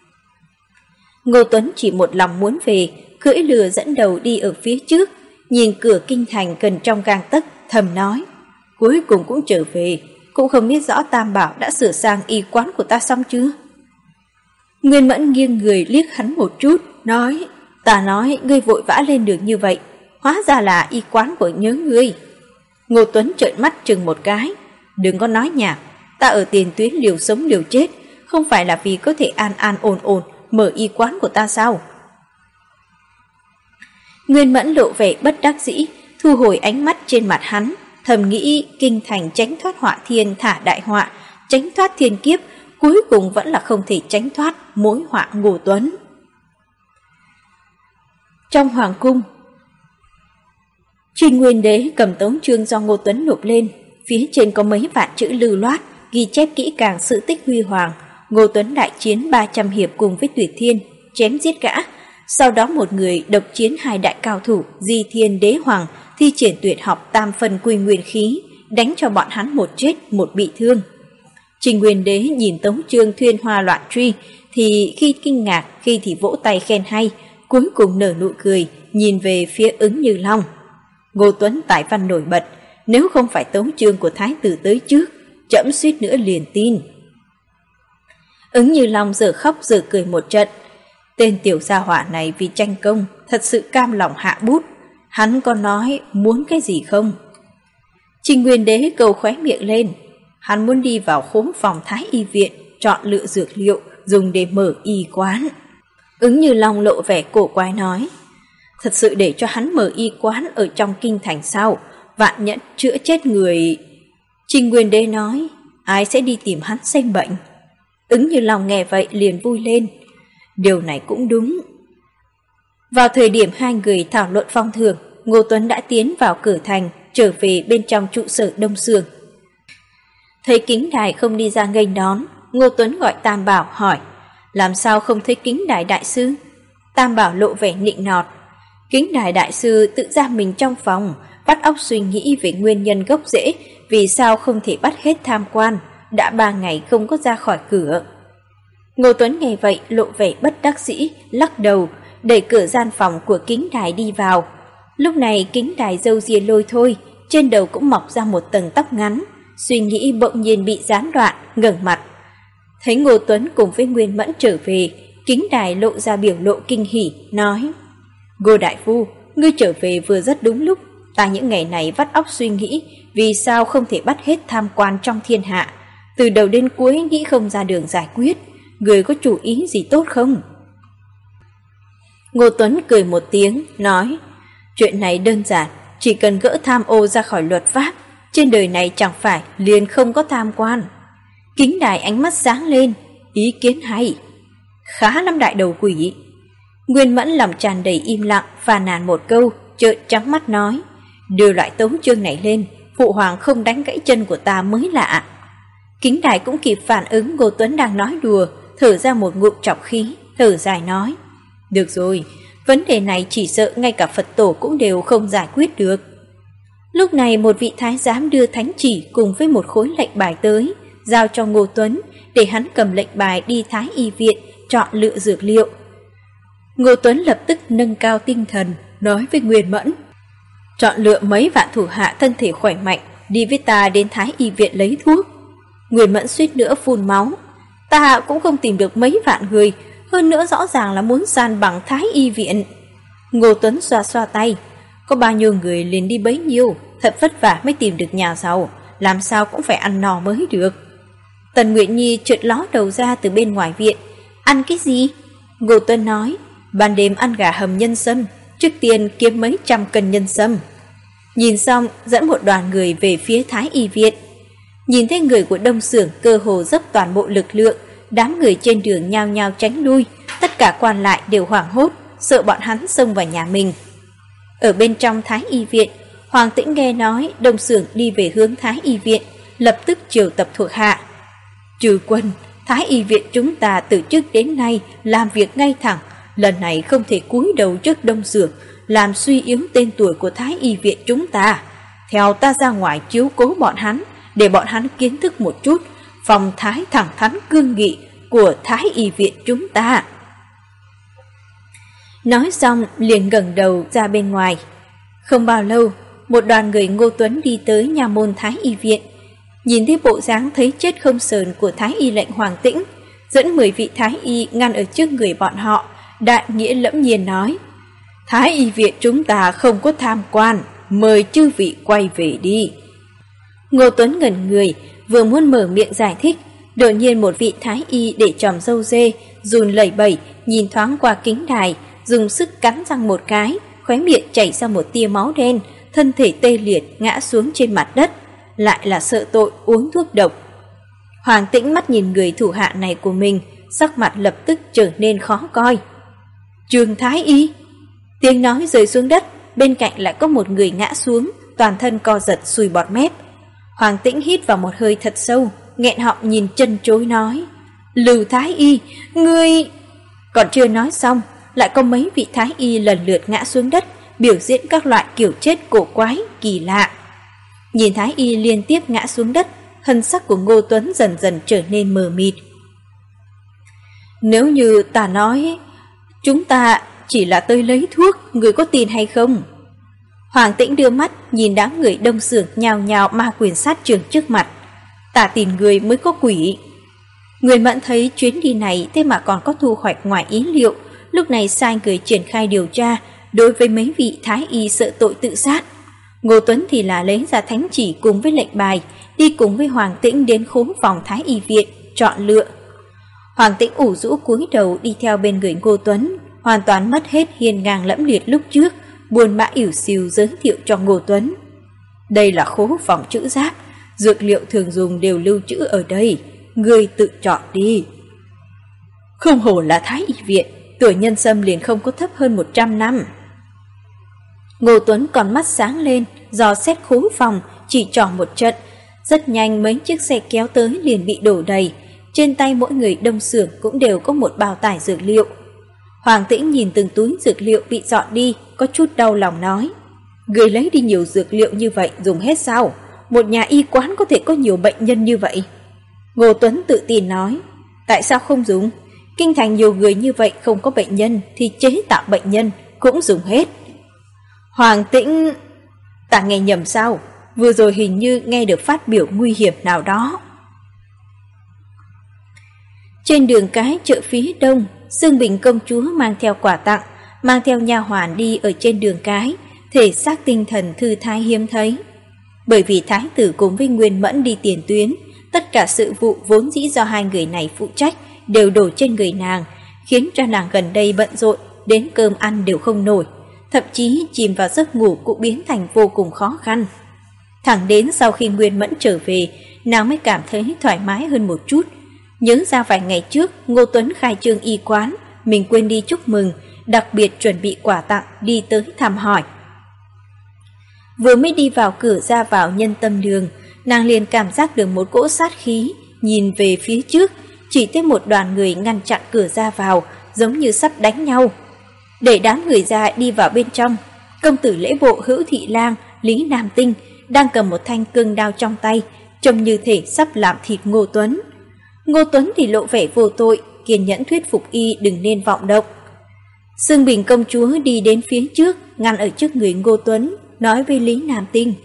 Ngô Tuấn chỉ một lòng muốn về, cưỡi lừa dẫn đầu đi ở phía trước, nhìn cửa kinh thành gần trong gang tấc, thầm nói: "Cuối cùng cũng trở về, cũng không biết rõ Tam Bảo đã sửa sang y quán của ta xong chưa?" Nguyên Mẫn nghiêng người liếc hắn một chút, nói: "Ta nói ngươi vội vã lên đường như vậy, hóa ra là y quán của nhớ ngươi." Ngô Tuấn trợn mắt chừng một cái: "Đừng có nói nhảm, ta ở tiền tuyến liều sống liều chết, không phải là vì có thể an an ổn ổn mở y quán của ta sao?" Nguyên Mẫn lộ vẻ bất đắc dĩ, thu hồi ánh mắt trên mặt hắn, thầm nghĩ kinh thành tránh thoát Họa Thiên thả đại họa, tránh thoát thiên kiếp, cuối cùng vẫn là không thể tránh thoát mối họa Ngô Tuấn. Trong hoàng cung, Trình Nguyên Đế cầm tấu chương do Ngô Tuấn nộp lên, phía trên có mấy vạn chữ lưu loát, ghi chép kỹ càng sự tích huy hoàng. Ngô Tuấn đại chiến 300 hiệp cùng với Tuyệt Thiên, chém giết gã. Sau đó một người độc chiến hai đại cao thủ Di Thiên Đế Hoàng, thi triển tuyệt học tam phân quy nguyên khí, đánh cho bọn hắn một chết một bị thương. Trình Nguyên Đế nhìn tấu chương thuyên hoa loạn truy, thì khi kinh ngạc, khi thì vỗ tay khen hay, cuối cùng nở nụ cười, nhìn về phía Ứng Như Long. Ngô Tuấn tài văn nổi bật, nếu không phải tấu chương của thái tử tới trước, trẫm suýt nữa liền tin. Ứng Như Long giờ khóc giờ cười một trận. Tên tiểu gia hỏa này vì tranh công, thật sự cam lòng hạ bút. Hắn có nói muốn cái gì không? Trình Nguyên Đế cầu khóe miệng lên. Hắn muốn đi vào khố phòng Thái Y viện, chọn lựa dược liệu dùng để mở y quán. Ứng Như Long lộ vẻ cổ quái nói, thật sự để cho hắn mở y quán ở trong kinh thành sao? Vạn nhất chữa chết người. Trình Nguyên Đế nói, ai sẽ đi tìm hắn xem bệnh? Ứng Như Long nghe vậy liền vui lên. Điều này cũng đúng. Vào thời điểm hai người thảo luận phong thưởng, Ngô Tuấn đã tiến vào cửa thành, trở về bên trong trụ sở Đông Sương. Thấy Kính Đài không đi ra nghênh đón, Ngô Tuấn gọi Tam Bảo hỏi, làm sao không thấy Kính Đài đại sư? Tam Bảo lộ vẻ nịnh nọt. Kính Đài đại sư tự ra mình trong phòng, bắt óc suy nghĩ về nguyên nhân gốc rễ, vì sao không thể bắt hết tham quan, đã 3 ngày không có ra khỏi cửa. Ngô Tuấn nghe vậy lộ vẻ bất đắc dĩ, lắc đầu, đẩy cửa gian phòng của Kính Đài đi vào. Lúc này Kính Đài râu ria lôi thôi, trên đầu cũng mọc ra một tầng tóc ngắn, suy nghĩ bỗng nhiên bị gián đoạn, ngẩng mặt. Thấy Ngô Tuấn cùng với Nguyên Mẫn trở về, Kính Đài lộ ra biểu lộ kinh hỉ, nói, Ngô đại phu, ngươi trở về vừa rất đúng lúc, ta những ngày này vắt óc suy nghĩ, vì sao không thể bắt hết tham quan trong thiên hạ, từ đầu đến cuối nghĩ không ra đường giải quyết, ngươi có chủ ý gì tốt không? Ngô Tuấn cười một tiếng, nói, chuyện này đơn giản, chỉ cần gỡ tham ô ra khỏi luật pháp, trên đời này chẳng phải liền không có tham quan. Kính Đài ánh mắt sáng lên, ý kiến hay. Khá lắm đại đầu quỷ. Nguyên Mẫn lòng tràn đầy im lặng, phàn nàn một câu, trợn trắng mắt nói, đưa loại tấu chương này lên, phụ hoàng không đánh gãy chân của ta mới lạ. Kính Đài cũng kịp phản ứng Ngô Tuấn đang nói đùa, thở ra một ngụm trọc khí, thở dài nói, được rồi, vấn đề này chỉ sợ ngay cả Phật tổ cũng đều không giải quyết được. Lúc này một vị thái giám đưa thánh chỉ cùng với một khối lệnh bài tới, giao cho Ngô Tuấn để hắn cầm lệnh bài đi Thái Y viện chọn lựa dược liệu. Ngô Tuấn lập tức nâng cao tinh thần, nói với Nguyên Mẫn, chọn lựa mấy vạn thủ hạ thân thể khỏe mạnh, đi với ta đến Thái Y viện lấy thuốc. Nguyên Mẫn suýt nữa phun máu, ta cũng không tìm được mấy vạn người, hơn nữa rõ ràng là muốn san bằng Thái Y viện. Ngô Tuấn xoa xoa tay, có bao nhiêu người liền đi bấy nhiêu, thật vất vả mới tìm được nhà giàu, làm sao cũng phải ăn no mới được. Tần Nguyện Nhi chợt ló đầu ra từ bên ngoài viện, ăn cái gì? Ngô Tuấn nói, ban đêm ăn gà hầm nhân sâm, trước tiên kiếm mấy trăm cân nhân sâm. Nhìn xong dẫn một đoàn người về phía Thái Y viện. Nhìn thấy người của Đông Xưởng cơ hồ dốc toàn bộ lực lượng, đám người trên đường nhao nhao tránh lui, tất cả quan lại đều hoảng hốt, sợ bọn hắn xông vào nhà mình. Ở bên trong Thái Y viện, Hoàng Tĩnh nghe nói Đông Xưởng đi về hướng Thái Y viện, lập tức triệu tập thuộc hạ. Trừ quân, Thái Y viện chúng ta từ trước đến nay làm việc ngay thẳng, lần này không thể cúi đầu trước Đông Xưởng, làm suy yếu tên tuổi của Thái Y viện chúng ta. Theo ta ra ngoài chiếu cố bọn hắn, để bọn hắn kiến thức một chút phong thái thẳng thắn cương nghị của Thái Y viện chúng ta. Nói xong liền ngẩng đầu ra bên ngoài. Không bao lâu, một đoàn người Ngô Tuấn đi tới nhà môn Thái Y viện. Nhìn thấy bộ dáng thấy chết không sờn của Thái Y lệnh Hoàng Tĩnh, dẫn 10 vị Thái Y ngăn ở trước người bọn họ, đại nghĩa lẫm nhiên nói, Thái Y viện chúng ta không có tham quan, mời chư vị quay về đi. Ngô Tuấn ngẩn người, vừa muốn mở miệng giải thích, đột nhiên một vị Thái Y để tròm râu dê, run lẩy bẩy, nhìn thoáng qua Kính Đài, dùng sức cắn răng một cái, khóe miệng chảy ra một tia máu đen, thân thể tê liệt ngã xuống trên mặt đất, lại là sợ tội uống thuốc độc. Hoàng Tĩnh mắt nhìn người thủ hạ này của mình, sắc mặt lập tức trở nên khó coi. Trường Thái Y! Tiếng nói rơi xuống đất, bên cạnh lại có một người ngã xuống, toàn thân co giật sùi bọt mép. Hoàng Tĩnh hít vào một hơi thật sâu, nghẹn họng nhìn chân chối nói: Lưu Thái Y, ngươi... Còn chưa nói xong, lại có mấy vị Thái Y lần lượt ngã xuống đất, biểu diễn các loại kiểu chết cổ quái, kỳ lạ. Nhìn Thái Y liên tiếp ngã xuống đất, hân sắc của Ngô Tuấn dần dần trở nên mờ mịt. Nếu như ta nói, chúng ta chỉ là tới lấy thuốc, người có tin hay không? Hoàng Tĩnh đưa mắt nhìn đám người đông xưởng nhào nhào ma quyền sát trưởng trước mặt. Ta tin người mới có quỷ. Người Mẫn thấy chuyến đi này thế mà còn có thu hoạch ngoài ý liệu, lúc này sai người triển khai điều tra đối với mấy vị Thái Y sợ tội tự sát. Ngô Tuấn thì là lấy ra thánh chỉ cùng với lệnh bài, đi cùng với Hoàng Tĩnh đến khố phòng Thái Y viện chọn lựa. Hoàng Tĩnh ủ rũ cúi đầu đi theo bên người Ngô Tuấn, hoàn toàn mất hết hiên ngang lẫm liệt lúc trước, buồn bã ỉu xìu giới thiệu cho Ngô Tuấn. Đây là khố phòng chữ giáp, dược liệu thường dùng đều lưu trữ ở đây, ngươi tự chọn đi. Không hổ là Thái Y viện, tuổi nhân sâm liền không có thấp hơn 100 năm. Ngô Tuấn còn mắt sáng lên, dò xét khố phòng, chỉ trỏ một trận. Rất nhanh mấy chiếc xe kéo tới liền bị đổ đầy, trên tay mỗi người đông xưởng cũng đều có một bao tải dược liệu. Hoàng Tĩnh nhìn từng túi dược liệu bị dọn đi, có chút đau lòng nói: Người lấy đi nhiều dược liệu như vậy dùng hết sao? Một nhà y quán có thể có nhiều bệnh nhân như vậy? Ngô Tuấn tự tin nói: Tại sao không dùng? Kinh thành nhiều người như vậy không có bệnh nhân thì chế tạo bệnh nhân cũng dùng hết. Hoàng Tĩnh... Ta nghe nhầm sao? Vừa rồi hình như nghe được phát biểu nguy hiểm nào đó. Trên đường cái chợ phía đông, Dương Bình công chúa mang theo quà tặng, mang theo nha hoàn đi ở trên đường cái, thể xác tinh thần thư thái hiếm thấy. Bởi vì thái tử cùng với Nguyên Mẫn đi tiền tuyến, tất cả sự vụ vốn dĩ do hai người này phụ trách đều đổ trên người nàng, khiến cho nàng gần đây bận rộn đến cơm ăn đều không nổi, thậm chí chìm vào giấc ngủ cũng biến thành vô cùng khó khăn. Thẳng đến sau khi Nguyên Mẫn trở về, nàng mới cảm thấy thoải mái hơn một chút. Nhớ ra vài ngày trước Ngô Tuấn khai trương y quán, mình quên đi chúc mừng, đặc biệt chuẩn bị quà tặng đi tới thăm hỏi. Vừa mới đi vào cửa ra vào Nhân Tâm đường, nàng liền cảm giác được một cỗ sát khí, nhìn về phía trước, chỉ thấy một đoàn người ngăn chặn cửa ra vào, giống như sắp đánh nhau. Để đám người ra đi vào bên trong, công tử lễ bộ Hữu Thị Lang, Lý Nam Tinh đang cầm một thanh cương đao trong tay, trông như thể sắp làm thịt Ngô Tuấn. Ngô Tuấn thì lộ vẻ vô tội, kiên nhẫn thuyết phục y đừng nên vọng động. Dương Bình công chúa đi đến phía trước, ngăn ở trước người Ngô Tuấn, nói với Lý Nam Tinh: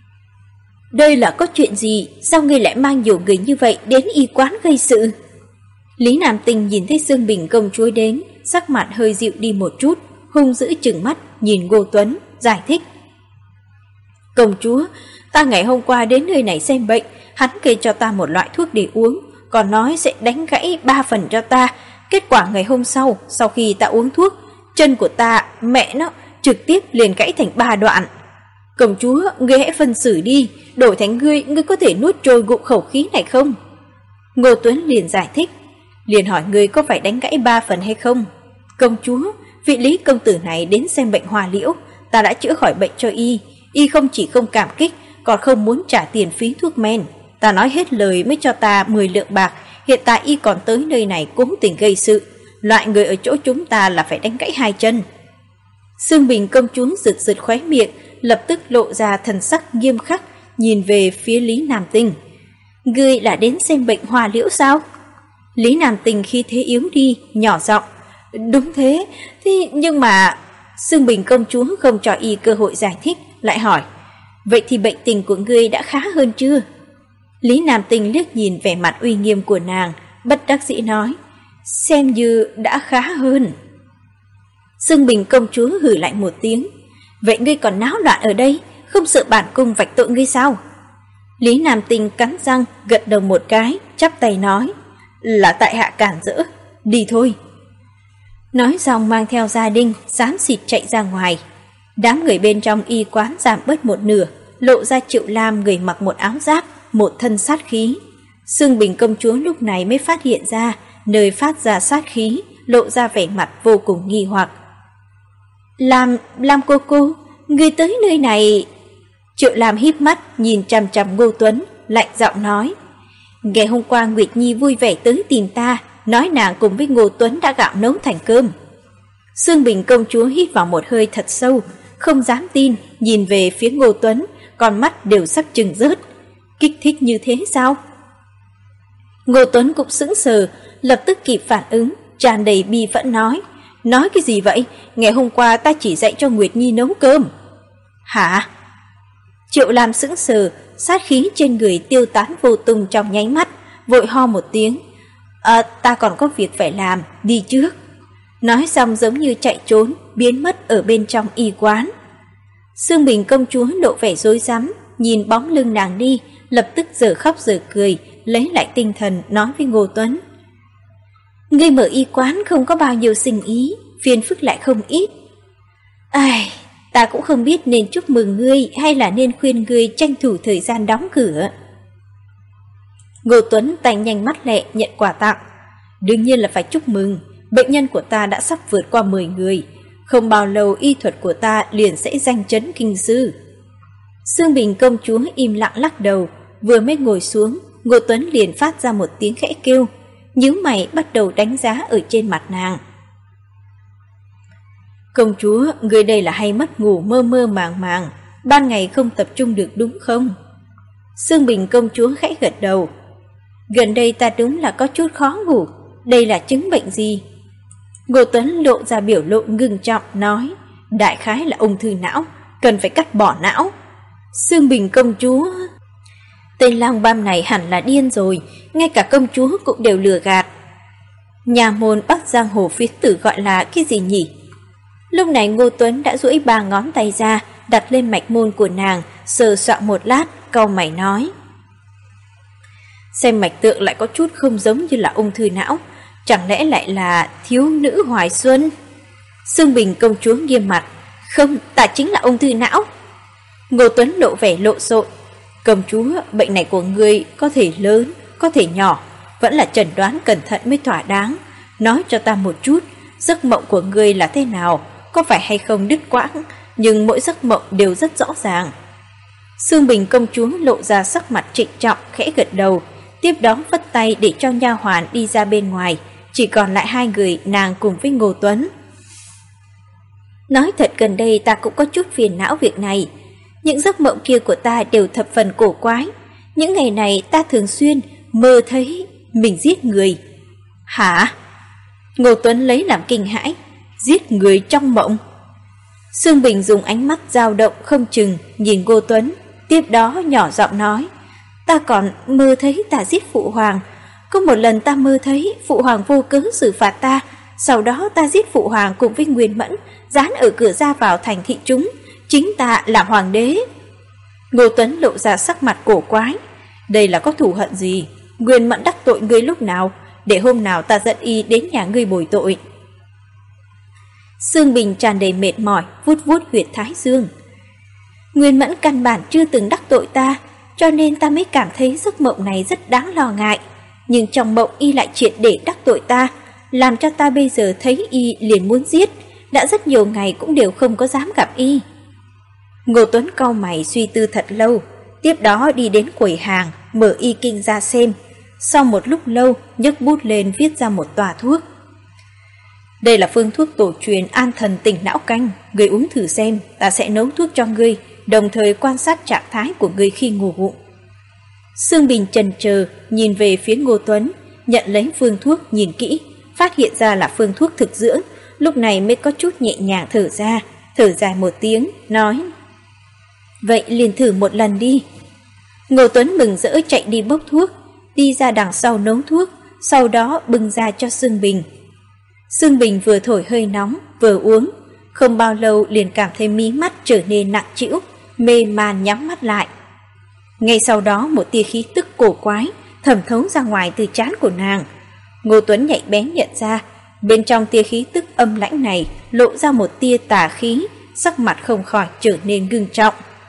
Đây là có chuyện gì, sao ngươi lại mang nhiều người như vậy đến y quán gây sự? Lý Nam Tinh nhìn thấy Dương Bình công chúa đến, sắc mặt hơi dịu đi một chút, hung dữ trừng mắt nhìn Ngô Tuấn, giải thích: Công chúa, ta ngày hôm qua đến nơi này xem bệnh, hắn kê cho ta một loại thuốc để uống, còn nói sẽ đánh gãy 3 phần cho ta. Kết quả ngày hôm sau, sau khi ta uống thuốc, chân của ta, mẹ nó, trực tiếp liền gãy thành 3 đoạn. Công chúa, ngươi hãy phân xử đi, đổi thành ngươi có thể nuốt trôi ngụm khẩu khí này không? Ngô Tuấn liền giải thích, liền hỏi ngươi có phải đánh gãy 3 phần hay không? Công chúa, vị Lý công tử này đến xem bệnh Hoa Liễu, ta đã chữa khỏi bệnh cho y không chỉ không cảm kích, còn không muốn trả tiền phí thuốc men. Ta nói hết lời mới cho ta 10 lượng bạc, hiện tại y còn tới nơi này cố tình gây sự, loại người ở chỗ chúng ta là phải đánh gãy 2 chân. Dương Bình công chúa giật giật khóe miệng, lập tức lộ ra thần sắc nghiêm khắc, nhìn về phía Lý Nam Tinh. Ngươi là đến xem bệnh Hoa Liễu sao? Lý Nam Tinh khi thế yếu đi, nhỏ giọng: Đúng thế, nhưng mà... Dương Bình công chúa không cho y cơ hội giải thích, lại hỏi: Vậy thì bệnh tình của ngươi đã khá hơn chưa? Lý Nam Tinh liếc nhìn vẻ mặt uy nghiêm của nàng, bất đắc dĩ nói: Xem như đã khá hơn. Dương Bình công chúa hử lạnh một tiếng: Vậy ngươi còn náo loạn ở đây, không sợ bản cung vạch tội ngươi sao? Lý Nam Tinh cắn răng gật đầu một cái, chắp tay nói: Là tại hạ cản rỡ, đi thôi. Nói xong mang theo gia đình xám xịt chạy ra ngoài. Đám người bên trong y quán giảm bớt một nửa, lộ ra Triệu Lam người mặc một áo giáp, một thân sát khí. Dương Bình công chúa lúc này mới phát hiện ra nơi phát ra sát khí, lộ ra vẻ mặt vô cùng nghi hoặc. Lam cô, ngươi tới nơi này. Triệu Lam híp mắt nhìn chằm chằm Ngô Tuấn, lạnh giọng nói. Ngày hôm qua Nguyệt Nhi vui vẻ tới tìm ta, nói nàng cùng với Ngô Tuấn đã gạo nấu thành cơm. Sương Bình công chúa hít vào một hơi thật sâu, không dám tin, nhìn về phía Ngô Tuấn, con mắt đều sắp trừng rớt. Kích thích như thế sao? Ngô Tuấn cũng sững sờ, lập tức kịp phản ứng, tràn đầy bi phẫn nói. Nói cái gì vậy? Ngày hôm qua ta chỉ dạy cho Nguyệt Nhi nấu cơm. Hả? Triệu Lam sững sờ, sát khí trên người tiêu tán vô tung trong nháy mắt, vội ho một tiếng. Ta còn có việc phải làm, đi trước. Nói xong giống như chạy trốn, biến mất ở bên trong y quán. Sương Bình công chúa lộ vẻ rối rắm, nhìn bóng lưng nàng đi, lập tức giờ khóc giờ cười, lấy lại tinh thần nói với Ngô Tuấn. Ngươi mở y quán không có bao nhiêu sinh ý, phiền phức lại không ít. Ai, ta cũng không biết nên chúc mừng ngươi hay là nên khuyên ngươi tranh thủ thời gian đóng cửa. Ngô Tuấn tay nhanh mắt lẹ nhận quà tặng. Đương nhiên là phải chúc mừng, bệnh nhân của ta đã sắp vượt qua 10 người. Không bao lâu y thuật của ta liền sẽ danh chấn kinh sư. Sương Bình công chúa im lặng lắc đầu, vừa mới ngồi xuống, Ngô Tuấn liền phát ra một tiếng khẽ kêu, nhíu mày bắt đầu đánh giá ở trên mặt nàng. Công chúa, người đây là hay mất ngủ mơ mơ màng màng, ban ngày không tập trung được đúng không? Sương Bình công chúa khẽ gật đầu. Gần đây ta đúng là có chút khó ngủ, đây là chứng bệnh gì? Ngô Tuấn lộ ra biểu lộ ngưng trọng nói, đại khái là ung thư não, cần phải cắt bỏ não. Sương Bình công chúa, tên lang băm này hẳn là điên rồi, ngay cả công chúa cũng đều lừa gạt. Nhà môn Bắc Giang Hồ phía tử gọi là cái gì nhỉ? Lúc này Ngô Tuấn đã duỗi 3 ngón tay ra, đặt lên mạch môn của nàng, sờ soạn một lát, cau mày nói. Xem mạch tượng lại có chút không giống như là ung thư não, chẳng lẽ lại là thiếu nữ hoài xuân? Sương Bình công chúa nghiêm mặt, không, ta chính là ung thư não. Ngô Tuấn lộ vẻ lộ xộn, công chúa, bệnh này của ngươi có thể lớn, có thể nhỏ, vẫn là chẩn đoán cẩn thận mới thỏa đáng. Nói cho ta một chút, giấc mộng của ngươi là thế nào, có phải hay không đứt quãng, nhưng mỗi giấc mộng đều rất rõ ràng. Sương Bình công chúa lộ ra sắc mặt trịnh trọng, khẽ gật đầu, tiếp đó vất tay để cho nha hoàn đi ra bên ngoài, chỉ còn lại 2 người nàng cùng với Ngô Tuấn. Nói thật gần đây ta cũng có chút phiền não việc này, những giấc mộng kia của ta đều thập phần cổ quái. Những ngày này ta thường xuyên mơ thấy mình giết người. Hả? Ngô Tuấn lấy làm kinh hãi, giết người trong mộng. Sương Bình dùng ánh mắt dao động không chừng nhìn Ngô Tuấn, tiếp đó nhỏ giọng nói, ta còn mơ thấy ta giết phụ hoàng. Có một lần ta mơ thấy phụ hoàng vô cớ xử phạt ta, sau đó ta giết phụ hoàng cùng với Nguyên Mẫn, dán ở cửa ra vào thành thị chúng, chính ta là hoàng đế. Ngô Tuấn lộ ra sắc mặt cổ quái, đây là có thù hận gì? Nguyên Mẫn đắc tội ngươi lúc nào, để hôm nào ta dẫn y đến nhà ngươi bồi tội. Sương Bình tràn đầy mệt mỏi, vuốt vuốt huyệt thái dương. Nguyên Mẫn căn bản chưa từng đắc tội ta, cho nên ta mới cảm thấy giấc mộng này rất đáng lo ngại. Nhưng trong mộng y lại triệt để đắc tội ta, làm cho ta bây giờ thấy y liền muốn giết, đã rất nhiều ngày cũng đều không có dám gặp y. Ngô Tuấn cau mày suy tư thật lâu, tiếp đó đi đến quầy hàng, mở y kinh ra xem. Sau một lúc lâu, nhấc bút lên viết ra một tòa thuốc. Đây là phương thuốc tổ truyền an thần tỉnh não canh, ngươi uống thử xem, ta sẽ nấu thuốc cho ngươi, đồng thời quan sát trạng thái của ngươi khi ngủ. Sương Bình chần chờ nhìn về phía Ngô Tuấn, nhận lấy phương thuốc nhìn kỹ, phát hiện ra là phương thuốc thực dưỡng, lúc này mới có chút nhẹ nhàng thở dài một tiếng, nói: vậy liền thử một lần đi. Ngô Tuấn mừng rỡ chạy đi bốc thuốc, đi ra đằng sau nấu thuốc, sau đó bưng ra cho Sương Bình. Sương Bình vừa thổi hơi nóng, vừa uống, không bao lâu liền cảm thấy mí mắt trở nên nặng trĩu, mê man nhắm mắt lại. Ngay sau đó một tia khí tức cổ quái thẩm thấu ra ngoài từ trán của nàng. Ngô Tuấn nhạy bén nhận ra, bên trong tia khí tức âm lãnh này lộ ra một tia tà khí, sắc mặt không khỏi trở nên ngưng trọng.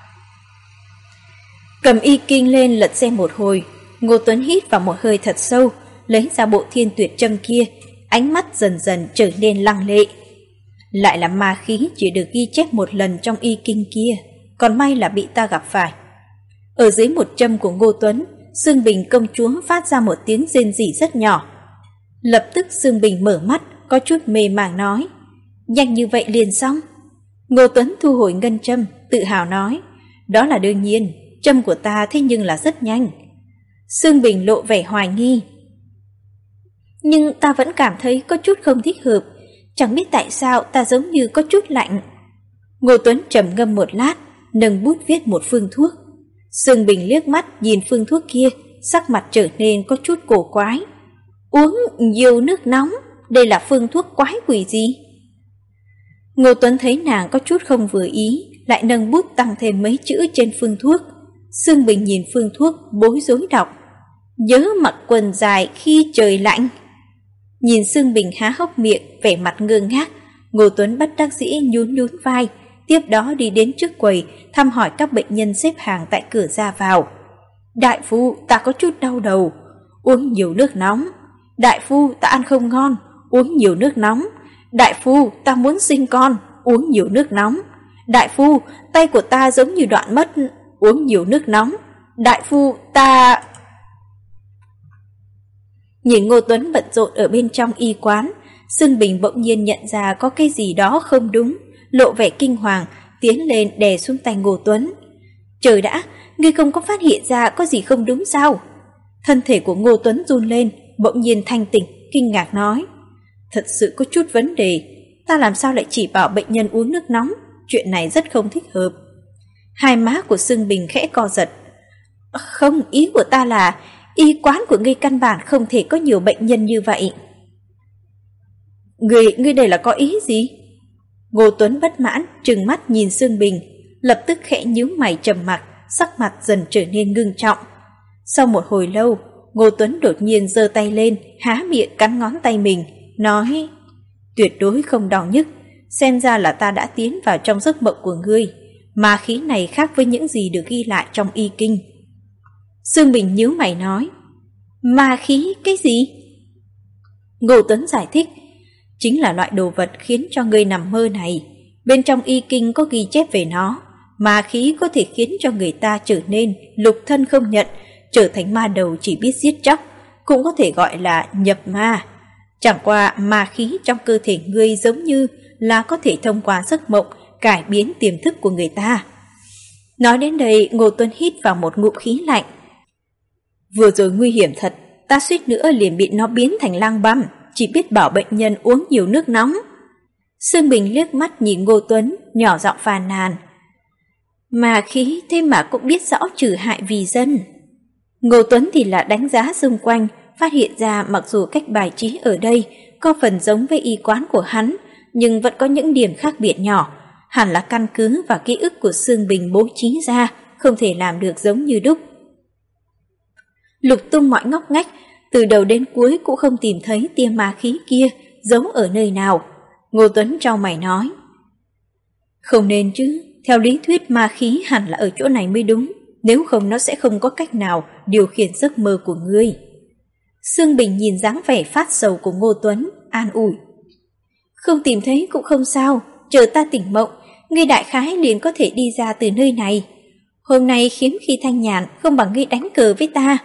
Cầm y kinh lên lật xem một hồi, Ngô Tuấn hít vào một hơi thật sâu, lấy ra bộ thiên tuyệt châm kia, ánh mắt dần dần trở nên lăng lệ. Lại là ma khí chỉ được ghi chép một lần trong y kinh kia, còn may là bị ta gặp phải. Ở dưới một châm của Ngô Tuấn, Dương Bình công chúa phát ra một tiếng rên rỉ rất nhỏ. Lập tức Dương Bình mở mắt, có chút mê màng nói: nhanh như vậy liền xong? Ngô Tuấn thu hồi ngân châm, tự hào nói: đó là đương nhiên, châm của ta thế nhưng là rất nhanh. Dương Bình lộ vẻ hoài nghi: nhưng ta vẫn cảm thấy có chút không thích hợp, chẳng biết tại sao ta giống như có chút lạnh. Ngô Tuấn trầm ngâm một lát, nâng bút viết một phương thuốc. Dương Bình liếc mắt nhìn phương thuốc kia, sắc mặt trở nên có chút cổ quái. Uống nhiều nước nóng, đây là phương thuốc quái quỷ gì? Ngô Tuấn thấy nàng có chút không vừa ý, lại nâng bút tăng thêm mấy chữ trên phương thuốc. Dương Bình nhìn phương thuốc bối rối đọc: nhớ mặc quần dài khi trời lạnh. Nhìn Dương Bình há hốc miệng, vẻ mặt ngơ ngác, Ngô Tuấn bất đắc dĩ nhún nhún vai, tiếp đó đi đến trước quầy thăm hỏi các bệnh nhân xếp hàng tại cửa ra vào. Đại phu, ta có chút đau đầu, uống nhiều nước nóng. Đại phu, ta ăn không ngon, uống nhiều nước nóng. Đại phu, ta muốn sinh con, uống nhiều nước nóng. Đại phu, tay của ta giống như đoạn mất, uống nhiều nước nóng. Đại phu, ta... Nhìn Ngô Tuấn bận rộn ở bên trong y quán, Dương Bình bỗng nhiên nhận ra có cái gì đó không đúng, lộ vẻ kinh hoàng, tiến lên đè xuống tay Ngô Tuấn. Trời đã, ngươi không có phát hiện ra có gì không đúng sao? Thân thể của Ngô Tuấn run lên, bỗng nhiên thanh tỉnh, kinh ngạc nói: thật sự có chút vấn đề, ta làm sao lại chỉ bảo bệnh nhân uống nước nóng, chuyện này rất không thích hợp. Hai má của Dương Bình khẽ co giật. Không, ý của ta là y quán của ngươi căn bản không thể có nhiều bệnh nhân như vậy. Ngươi đây là có ý gì? Ngô Tuấn bất mãn trừng mắt nhìn Dương Bình, lập tức khẽ nhíu mày trầm mặc, sắc mặt dần trở nên ngưng trọng. Sau một hồi lâu, Ngô Tuấn đột nhiên giơ tay lên, há miệng cắn ngón tay mình, nói: tuyệt đối không đau nhức, xem ra là ta đã tiến vào trong giấc mộng của ngươi, ma khí này khác với những gì được ghi lại trong y kinh. Dương Bình nhíu mày nói: ma khí cái gì? Ngô Tuấn giải thích: chính là loại đồ vật khiến cho ngươi nằm mơ này, bên trong y kinh có ghi chép về nó. Ma khí có thể khiến cho người ta trở nên lục thân không nhận, trở thành ma đầu chỉ biết giết chóc, cũng có thể gọi là nhập ma. Chẳng qua ma khí trong cơ thể ngươi giống như là có thể thông qua giấc mộng cải biến tiềm thức của người ta. Nói đến đây, Ngô Tuấn hít vào một ngụm khí lạnh. Vừa rồi nguy hiểm thật, ta suýt nữa liền bị nó biến thành lang băm, chỉ biết bảo bệnh nhân uống nhiều nước nóng. Dương Bình liếc mắt nhìn Ngô Tuấn, nhỏ giọng phàn nàn: mà khí thế mà cũng biết rõ trừ hại vì dân. Ngô Tuấn thì là đánh giá xung quanh, phát hiện ra mặc dù cách bài trí ở đây có phần giống với y quán của hắn, nhưng vẫn có những điểm khác biệt nhỏ, hẳn là căn cứ và ký ức của Dương Bình bố trí ra, không thể làm được giống như đúc. Lục tung mọi ngóc ngách, từ đầu đến cuối cũng không tìm thấy tia ma khí kia giấu ở nơi nào. Ngô Tuấn trao mày nói: không nên chứ, theo lý thuyết ma khí hẳn là ở chỗ này mới đúng, nếu không nó sẽ không có cách nào điều khiển giấc mơ của ngươi. Dương Bình nhìn dáng vẻ phát sầu của Ngô Tuấn, an ủi: không tìm thấy cũng không sao, chờ ta tỉnh mộng, ngươi đại khái liền có thể đi ra từ nơi này. Hôm nay hiếm khi thanh nhàn, không bằng ngươi đánh cờ với ta.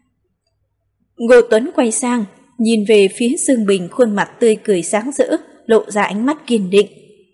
Ngô Tuấn quay sang, nhìn về phía Dương Bình, khuôn mặt tươi cười sáng rỡ, lộ ra ánh mắt kiên định.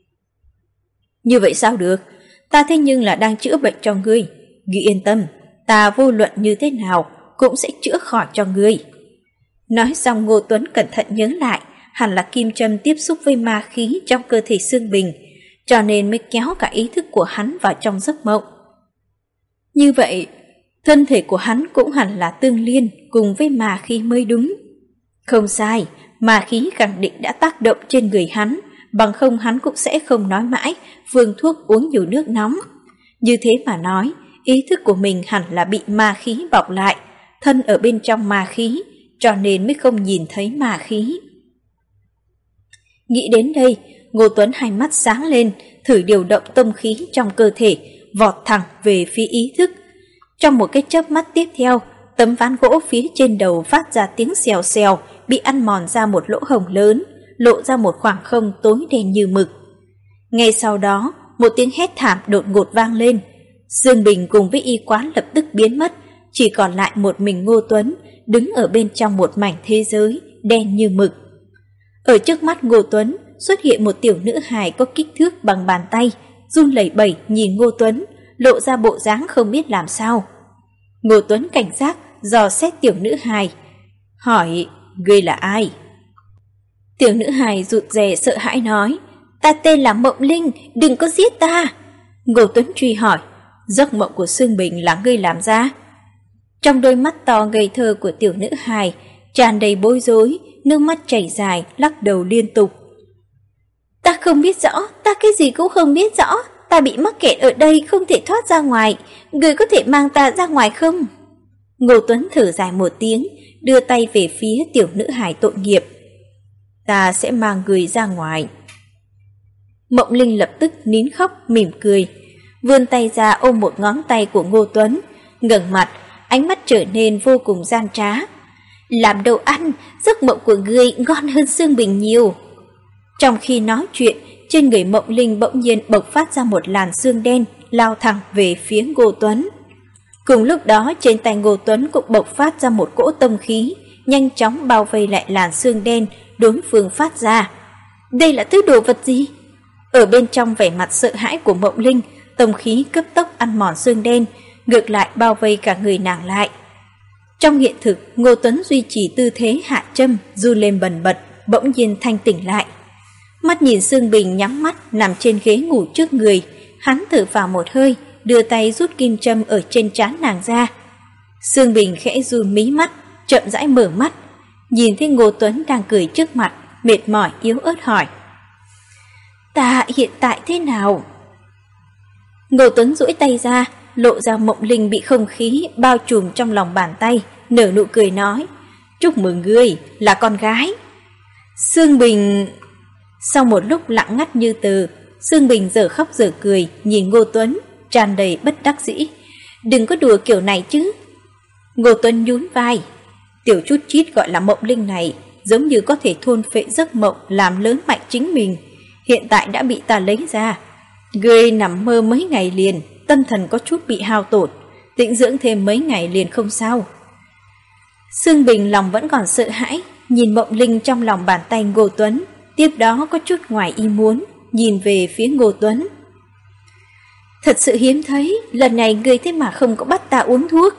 Như vậy sao được, ta thế nhưng là đang chữa bệnh cho ngươi, ngươi yên tâm, ta vô luận như thế nào cũng sẽ chữa khỏi cho ngươi. Nói xong, Ngô Tuấn cẩn thận nhớ lại, hẳn là kim châm tiếp xúc với ma khí trong cơ thể Dương Bình, cho nên mới kéo cả ý thức của hắn vào trong giấc mộng. Như vậy, thân thể của hắn cũng hẳn là tương liên cùng với ma khí mới đúng. Không sai, ma khí khẳng định đã tác động trên người hắn, bằng không hắn cũng sẽ không nói mãi phương thuốc uống nhiều nước nóng. Như thế mà nói, ý thức của mình hẳn là bị ma khí bọc lại, thân ở bên trong ma khí, cho nên mới không nhìn thấy ma khí. Nghĩ đến đây, Ngô Tuấn hai mắt sáng lên, thử điều động tông khí trong cơ thể, vọt thẳng về phía ý thức. Trong một cái chớp mắt tiếp theo, tấm ván gỗ phía trên đầu phát ra tiếng xèo xèo, bị ăn mòn ra một lỗ hổng lớn, lộ ra một khoảng không tối đen như mực. Ngay sau đó, một tiếng hét thảm đột ngột vang lên. Dương Bình cùng với y quán lập tức biến mất, chỉ còn lại một mình Ngô Tuấn đứng ở bên trong một mảnh thế giới đen như mực. Ở trước mắt Ngô Tuấn xuất hiện một tiểu nữ hài có kích thước bằng bàn tay, run lẩy bẩy nhìn Ngô Tuấn, lộ ra bộ dáng không biết làm sao. Ngô Tuấn cảnh giác dò xét tiểu nữ hài, hỏi: "Ngươi là ai?" Tiểu nữ hài rụt rè sợ hãi nói: "Ta tên là Mộng Linh, đừng có giết ta." Ngô Tuấn truy hỏi: "Giấc mộng của Sương Bình là ngươi làm ra?" Trong đôi mắt to ngây thơ của tiểu nữ hài tràn đầy bối rối, nước mắt chảy dài, lắc đầu liên tục. "Ta không biết rõ, ta cái gì cũng không biết rõ, ta bị mắc kẹt ở đây không thể thoát ra ngoài, ngươi có thể mang ta ra ngoài không?" Ngô Tuấn thở dài một tiếng, đưa tay về phía tiểu nữ hài tội nghiệp. "Ta sẽ mang người ra ngoài." Mộng Linh lập tức nín khóc mỉm cười, vươn tay ra ôm một ngón tay của Ngô Tuấn, ngẩng mặt, ánh mắt trở nên vô cùng gian trá. "Làm đồ ăn, giấc mộng của ngươi ngon hơn Sương Bình nhiều." Trong khi nói chuyện, trên người Mộng Linh bỗng nhiên bộc phát ra một làn sương đen, lao thẳng về phía Ngô Tuấn. Cùng lúc đó, trên tay Ngô Tuấn cũng bộc phát ra một cỗ tông khí, nhanh chóng bao vây lại làn sương đen đối phương phát ra. Đây là thứ đồ vật gì? Ở bên trong vẻ mặt sợ hãi của Mộng Linh, tông khí cấp tốc ăn mòn sương đen, ngược lại bao vây cả người nàng lại. Trong hiện thực, Ngô Tuấn duy trì tư thế hạ châm, run lên bần bật, bỗng nhiên thanh tỉnh lại. Mắt nhìn Sương Bình nhắm mắt nằm trên ghế ngủ trước người, hắn thở phào một hơi, đưa tay rút kim châm ở trên trán nàng ra. Sương Bình khẽ run mí mắt, chậm rãi mở mắt, nhìn thấy Ngô Tuấn đang cười trước mặt, mệt mỏi yếu ớt hỏi: "Ta hiện tại thế nào?" Ngô Tuấn duỗi tay ra, lộ ra Mộng Linh bị không khí bao trùm trong lòng bàn tay, nở nụ cười nói: "Chúc mừng ngươi, là con gái." Sương Bình... Sau một lúc lặng ngắt như tờ, Sương Bình dở khóc dở cười nhìn Ngô Tuấn, tràn đầy bất đắc dĩ: "Đừng có đùa kiểu này chứ." Ngô Tuấn nhún vai: "Tiểu chút chít gọi là Mộng Linh này, giống như có thể thôn phệ giấc mộng làm lớn mạnh chính mình, hiện tại đã bị ta lấy ra. Ngươi nằm mơ mấy ngày liền, tâm thần có chút bị hao tổn, tĩnh dưỡng thêm mấy ngày liền không sao." Sương Bình lòng vẫn còn sợ hãi, nhìn Mộng Linh trong lòng bàn tay Ngô Tuấn, tiếp đó có chút ngoài ý muốn, nhìn về phía Ngô Tuấn. "Thật sự hiếm thấy, lần này ngươi thế mà không có bắt ta uống thuốc."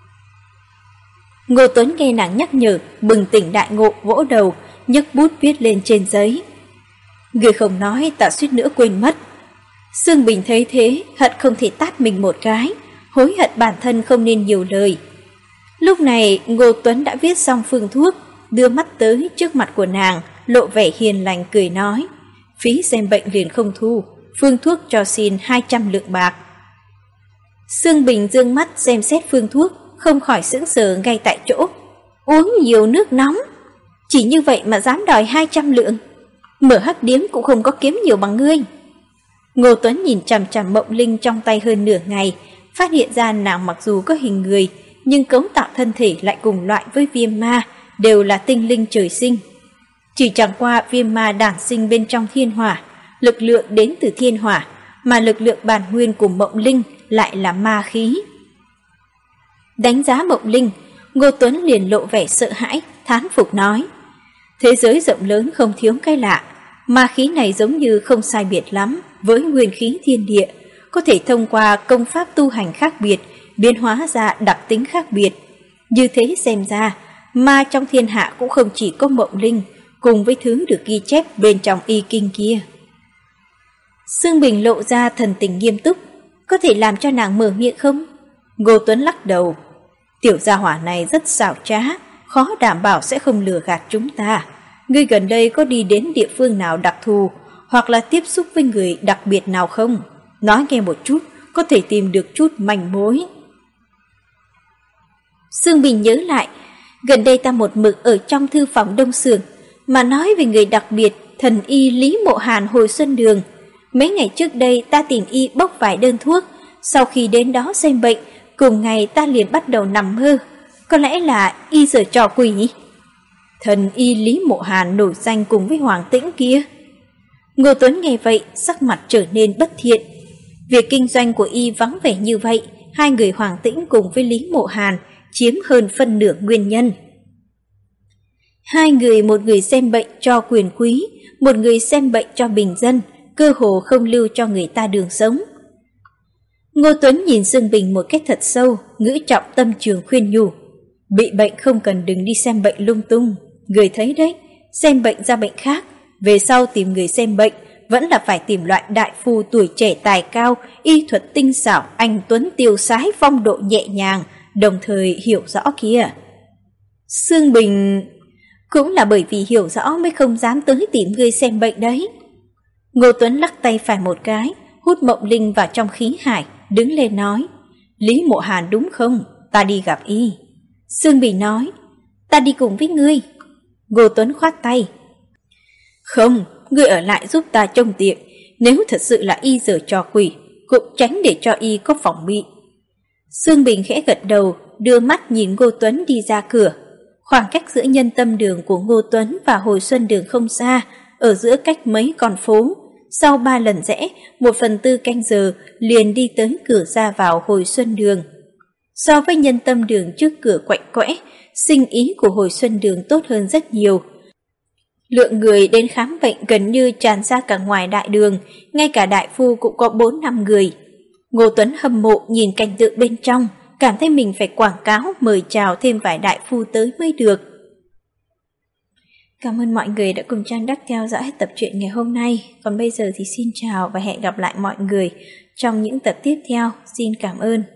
Ngô Tuấn nghe nàng nhắc nhở, bừng tỉnh đại ngộ, vỗ đầu, nhấc bút viết lên trên giấy: "Ngươi không nói ta suýt nữa quên mất." Sương Bình thấy thế, hận không thể tát mình một cái, hối hận bản thân không nên nhiều lời. Lúc này Ngô Tuấn đã viết xong phương thuốc, đưa mắt tới trước mặt của nàng, lộ vẻ hiền lành cười nói: "Phí xem bệnh liền không thu, phương thuốc cho xin 200 lượng bạc." Sương Bình dương mắt xem xét phương thuốc, không khỏi sững sờ ngay tại chỗ. Uống nhiều nước nóng, chỉ như vậy mà dám đòi 200 lượng, mở hắc điếm cũng không có kiếm nhiều bằng ngươi. Ngô Tuấn nhìn chằm chằm Mộng Linh trong tay hơn nửa ngày, phát hiện ra nàng mặc dù có hình người, nhưng cấu tạo thân thể lại cùng loại với Viêm Ma, đều là tinh linh trời sinh. Chỉ chẳng qua Viêm Ma đản sinh bên trong thiên hỏa, lực lượng đến từ thiên hỏa, mà lực lượng bản nguyên của Mộng Linh lại là ma khí. Đánh giá Mộng Linh, Ngô Tuấn liền lộ vẻ sợ hãi, thán phục nói: "Thế giới rộng lớn không thiếu cái lạ, ma khí này giống như không sai biệt lắm với nguyên khí thiên địa, có thể thông qua công pháp tu hành khác biệt, biến hóa ra đặc tính khác biệt. Như thế xem ra, ma trong thiên hạ cũng không chỉ có Mộng Linh, cùng với thứ được ghi chép bên trong y kinh kia." Sương Bình lộ ra thần tình nghiêm túc: "Có thể làm cho nàng mở miệng không?" Ngô Tuấn lắc đầu: "Tiểu gia hỏa này rất xảo trá, khó đảm bảo sẽ không lừa gạt chúng ta. Ngươi gần đây có đi đến địa phương nào đặc thù, hoặc là tiếp xúc với người đặc biệt nào không? Nói nghe một chút, có thể tìm được chút manh mối." Sương Bình nhớ lại, gần đây ta một mực ở trong thư phòng Đông Sường, mà nói về người đặc biệt, thần y Lý Mộ Hàn hồi xuân đường. Mấy ngày trước đây ta tìm y bốc vài đơn thuốc, sau khi đến đó xem bệnh, cùng ngày ta liền bắt đầu nằm mơ. Có lẽ là y giở trò quỷ. Thần y Lý Mộ Hàn nổi danh cùng với Hoàng Tĩnh kia. Ngô Tuấn nghe vậy, sắc mặt trở nên bất thiện. Việc kinh doanh của y vắng vẻ như vậy, hai người Hoàng Tĩnh cùng với Lý Mộ Hàn chiếm hơn phân nửa nguyên nhân. Hai người, một người xem bệnh cho quyền quý, một người xem bệnh cho bình dân, cơ hồ không lưu cho người ta đường sống. Ngô Tuấn nhìn Dương Bình một cách thật sâu, ngữ trọng tâm trường khuyên nhủ. Bị bệnh không cần đừng đi xem bệnh lung tung, người thấy đấy, xem bệnh ra bệnh khác, về sau tìm người xem bệnh vẫn là phải tìm loại đại phu tuổi trẻ tài cao, y thuật tinh xảo, anh tuấn tiêu sái, phong độ nhẹ nhàng, đồng thời hiểu rõ kia. Dương Bình cũng là bởi vì hiểu rõ mới không dám tới tìm người xem bệnh đấy. Ngô Tuấn lắc tay phải một cái, hút Mộng Linh vào trong khí hải, đứng lên nói, Lý Mộ Hàn đúng không? Ta đi gặp y. Dương Bình nói, ta đi cùng với ngươi. Ngô Tuấn khoát tay, không, ngươi ở lại giúp ta trông tiệm, nếu thật sự là y giở trò quỷ, cũng tránh để cho y có phòng bị. Dương Bình khẽ gật đầu, đưa mắt nhìn Ngô Tuấn đi ra cửa. Khoảng cách giữa Nhân Tâm Đường của Ngô Tuấn và Hồi Xuân Đường không xa, ở giữa cách mấy con phố. Sau 3 lần rẽ, 1/4 canh giờ liền đi tới cửa ra vào Hồi Xuân Đường. So với Nhân Tâm Đường trước cửa quạnh quẽ, sinh ý của Hồi Xuân Đường tốt hơn rất nhiều. Lượng người đến khám bệnh gần như tràn ra cả ngoài đại đường, ngay cả đại phu cũng có 4-5 người. Ngô Tuấn hâm mộ nhìn cảnh tượng bên trong, cảm thấy mình phải quảng cáo mời chào thêm vài đại phu tới mới được. Cảm ơn mọi người đã cùng Trang Đắc theo dõi tập truyện ngày hôm nay. Còn bây giờ thì xin chào và hẹn gặp lại mọi người trong những tập tiếp theo. Xin cảm ơn.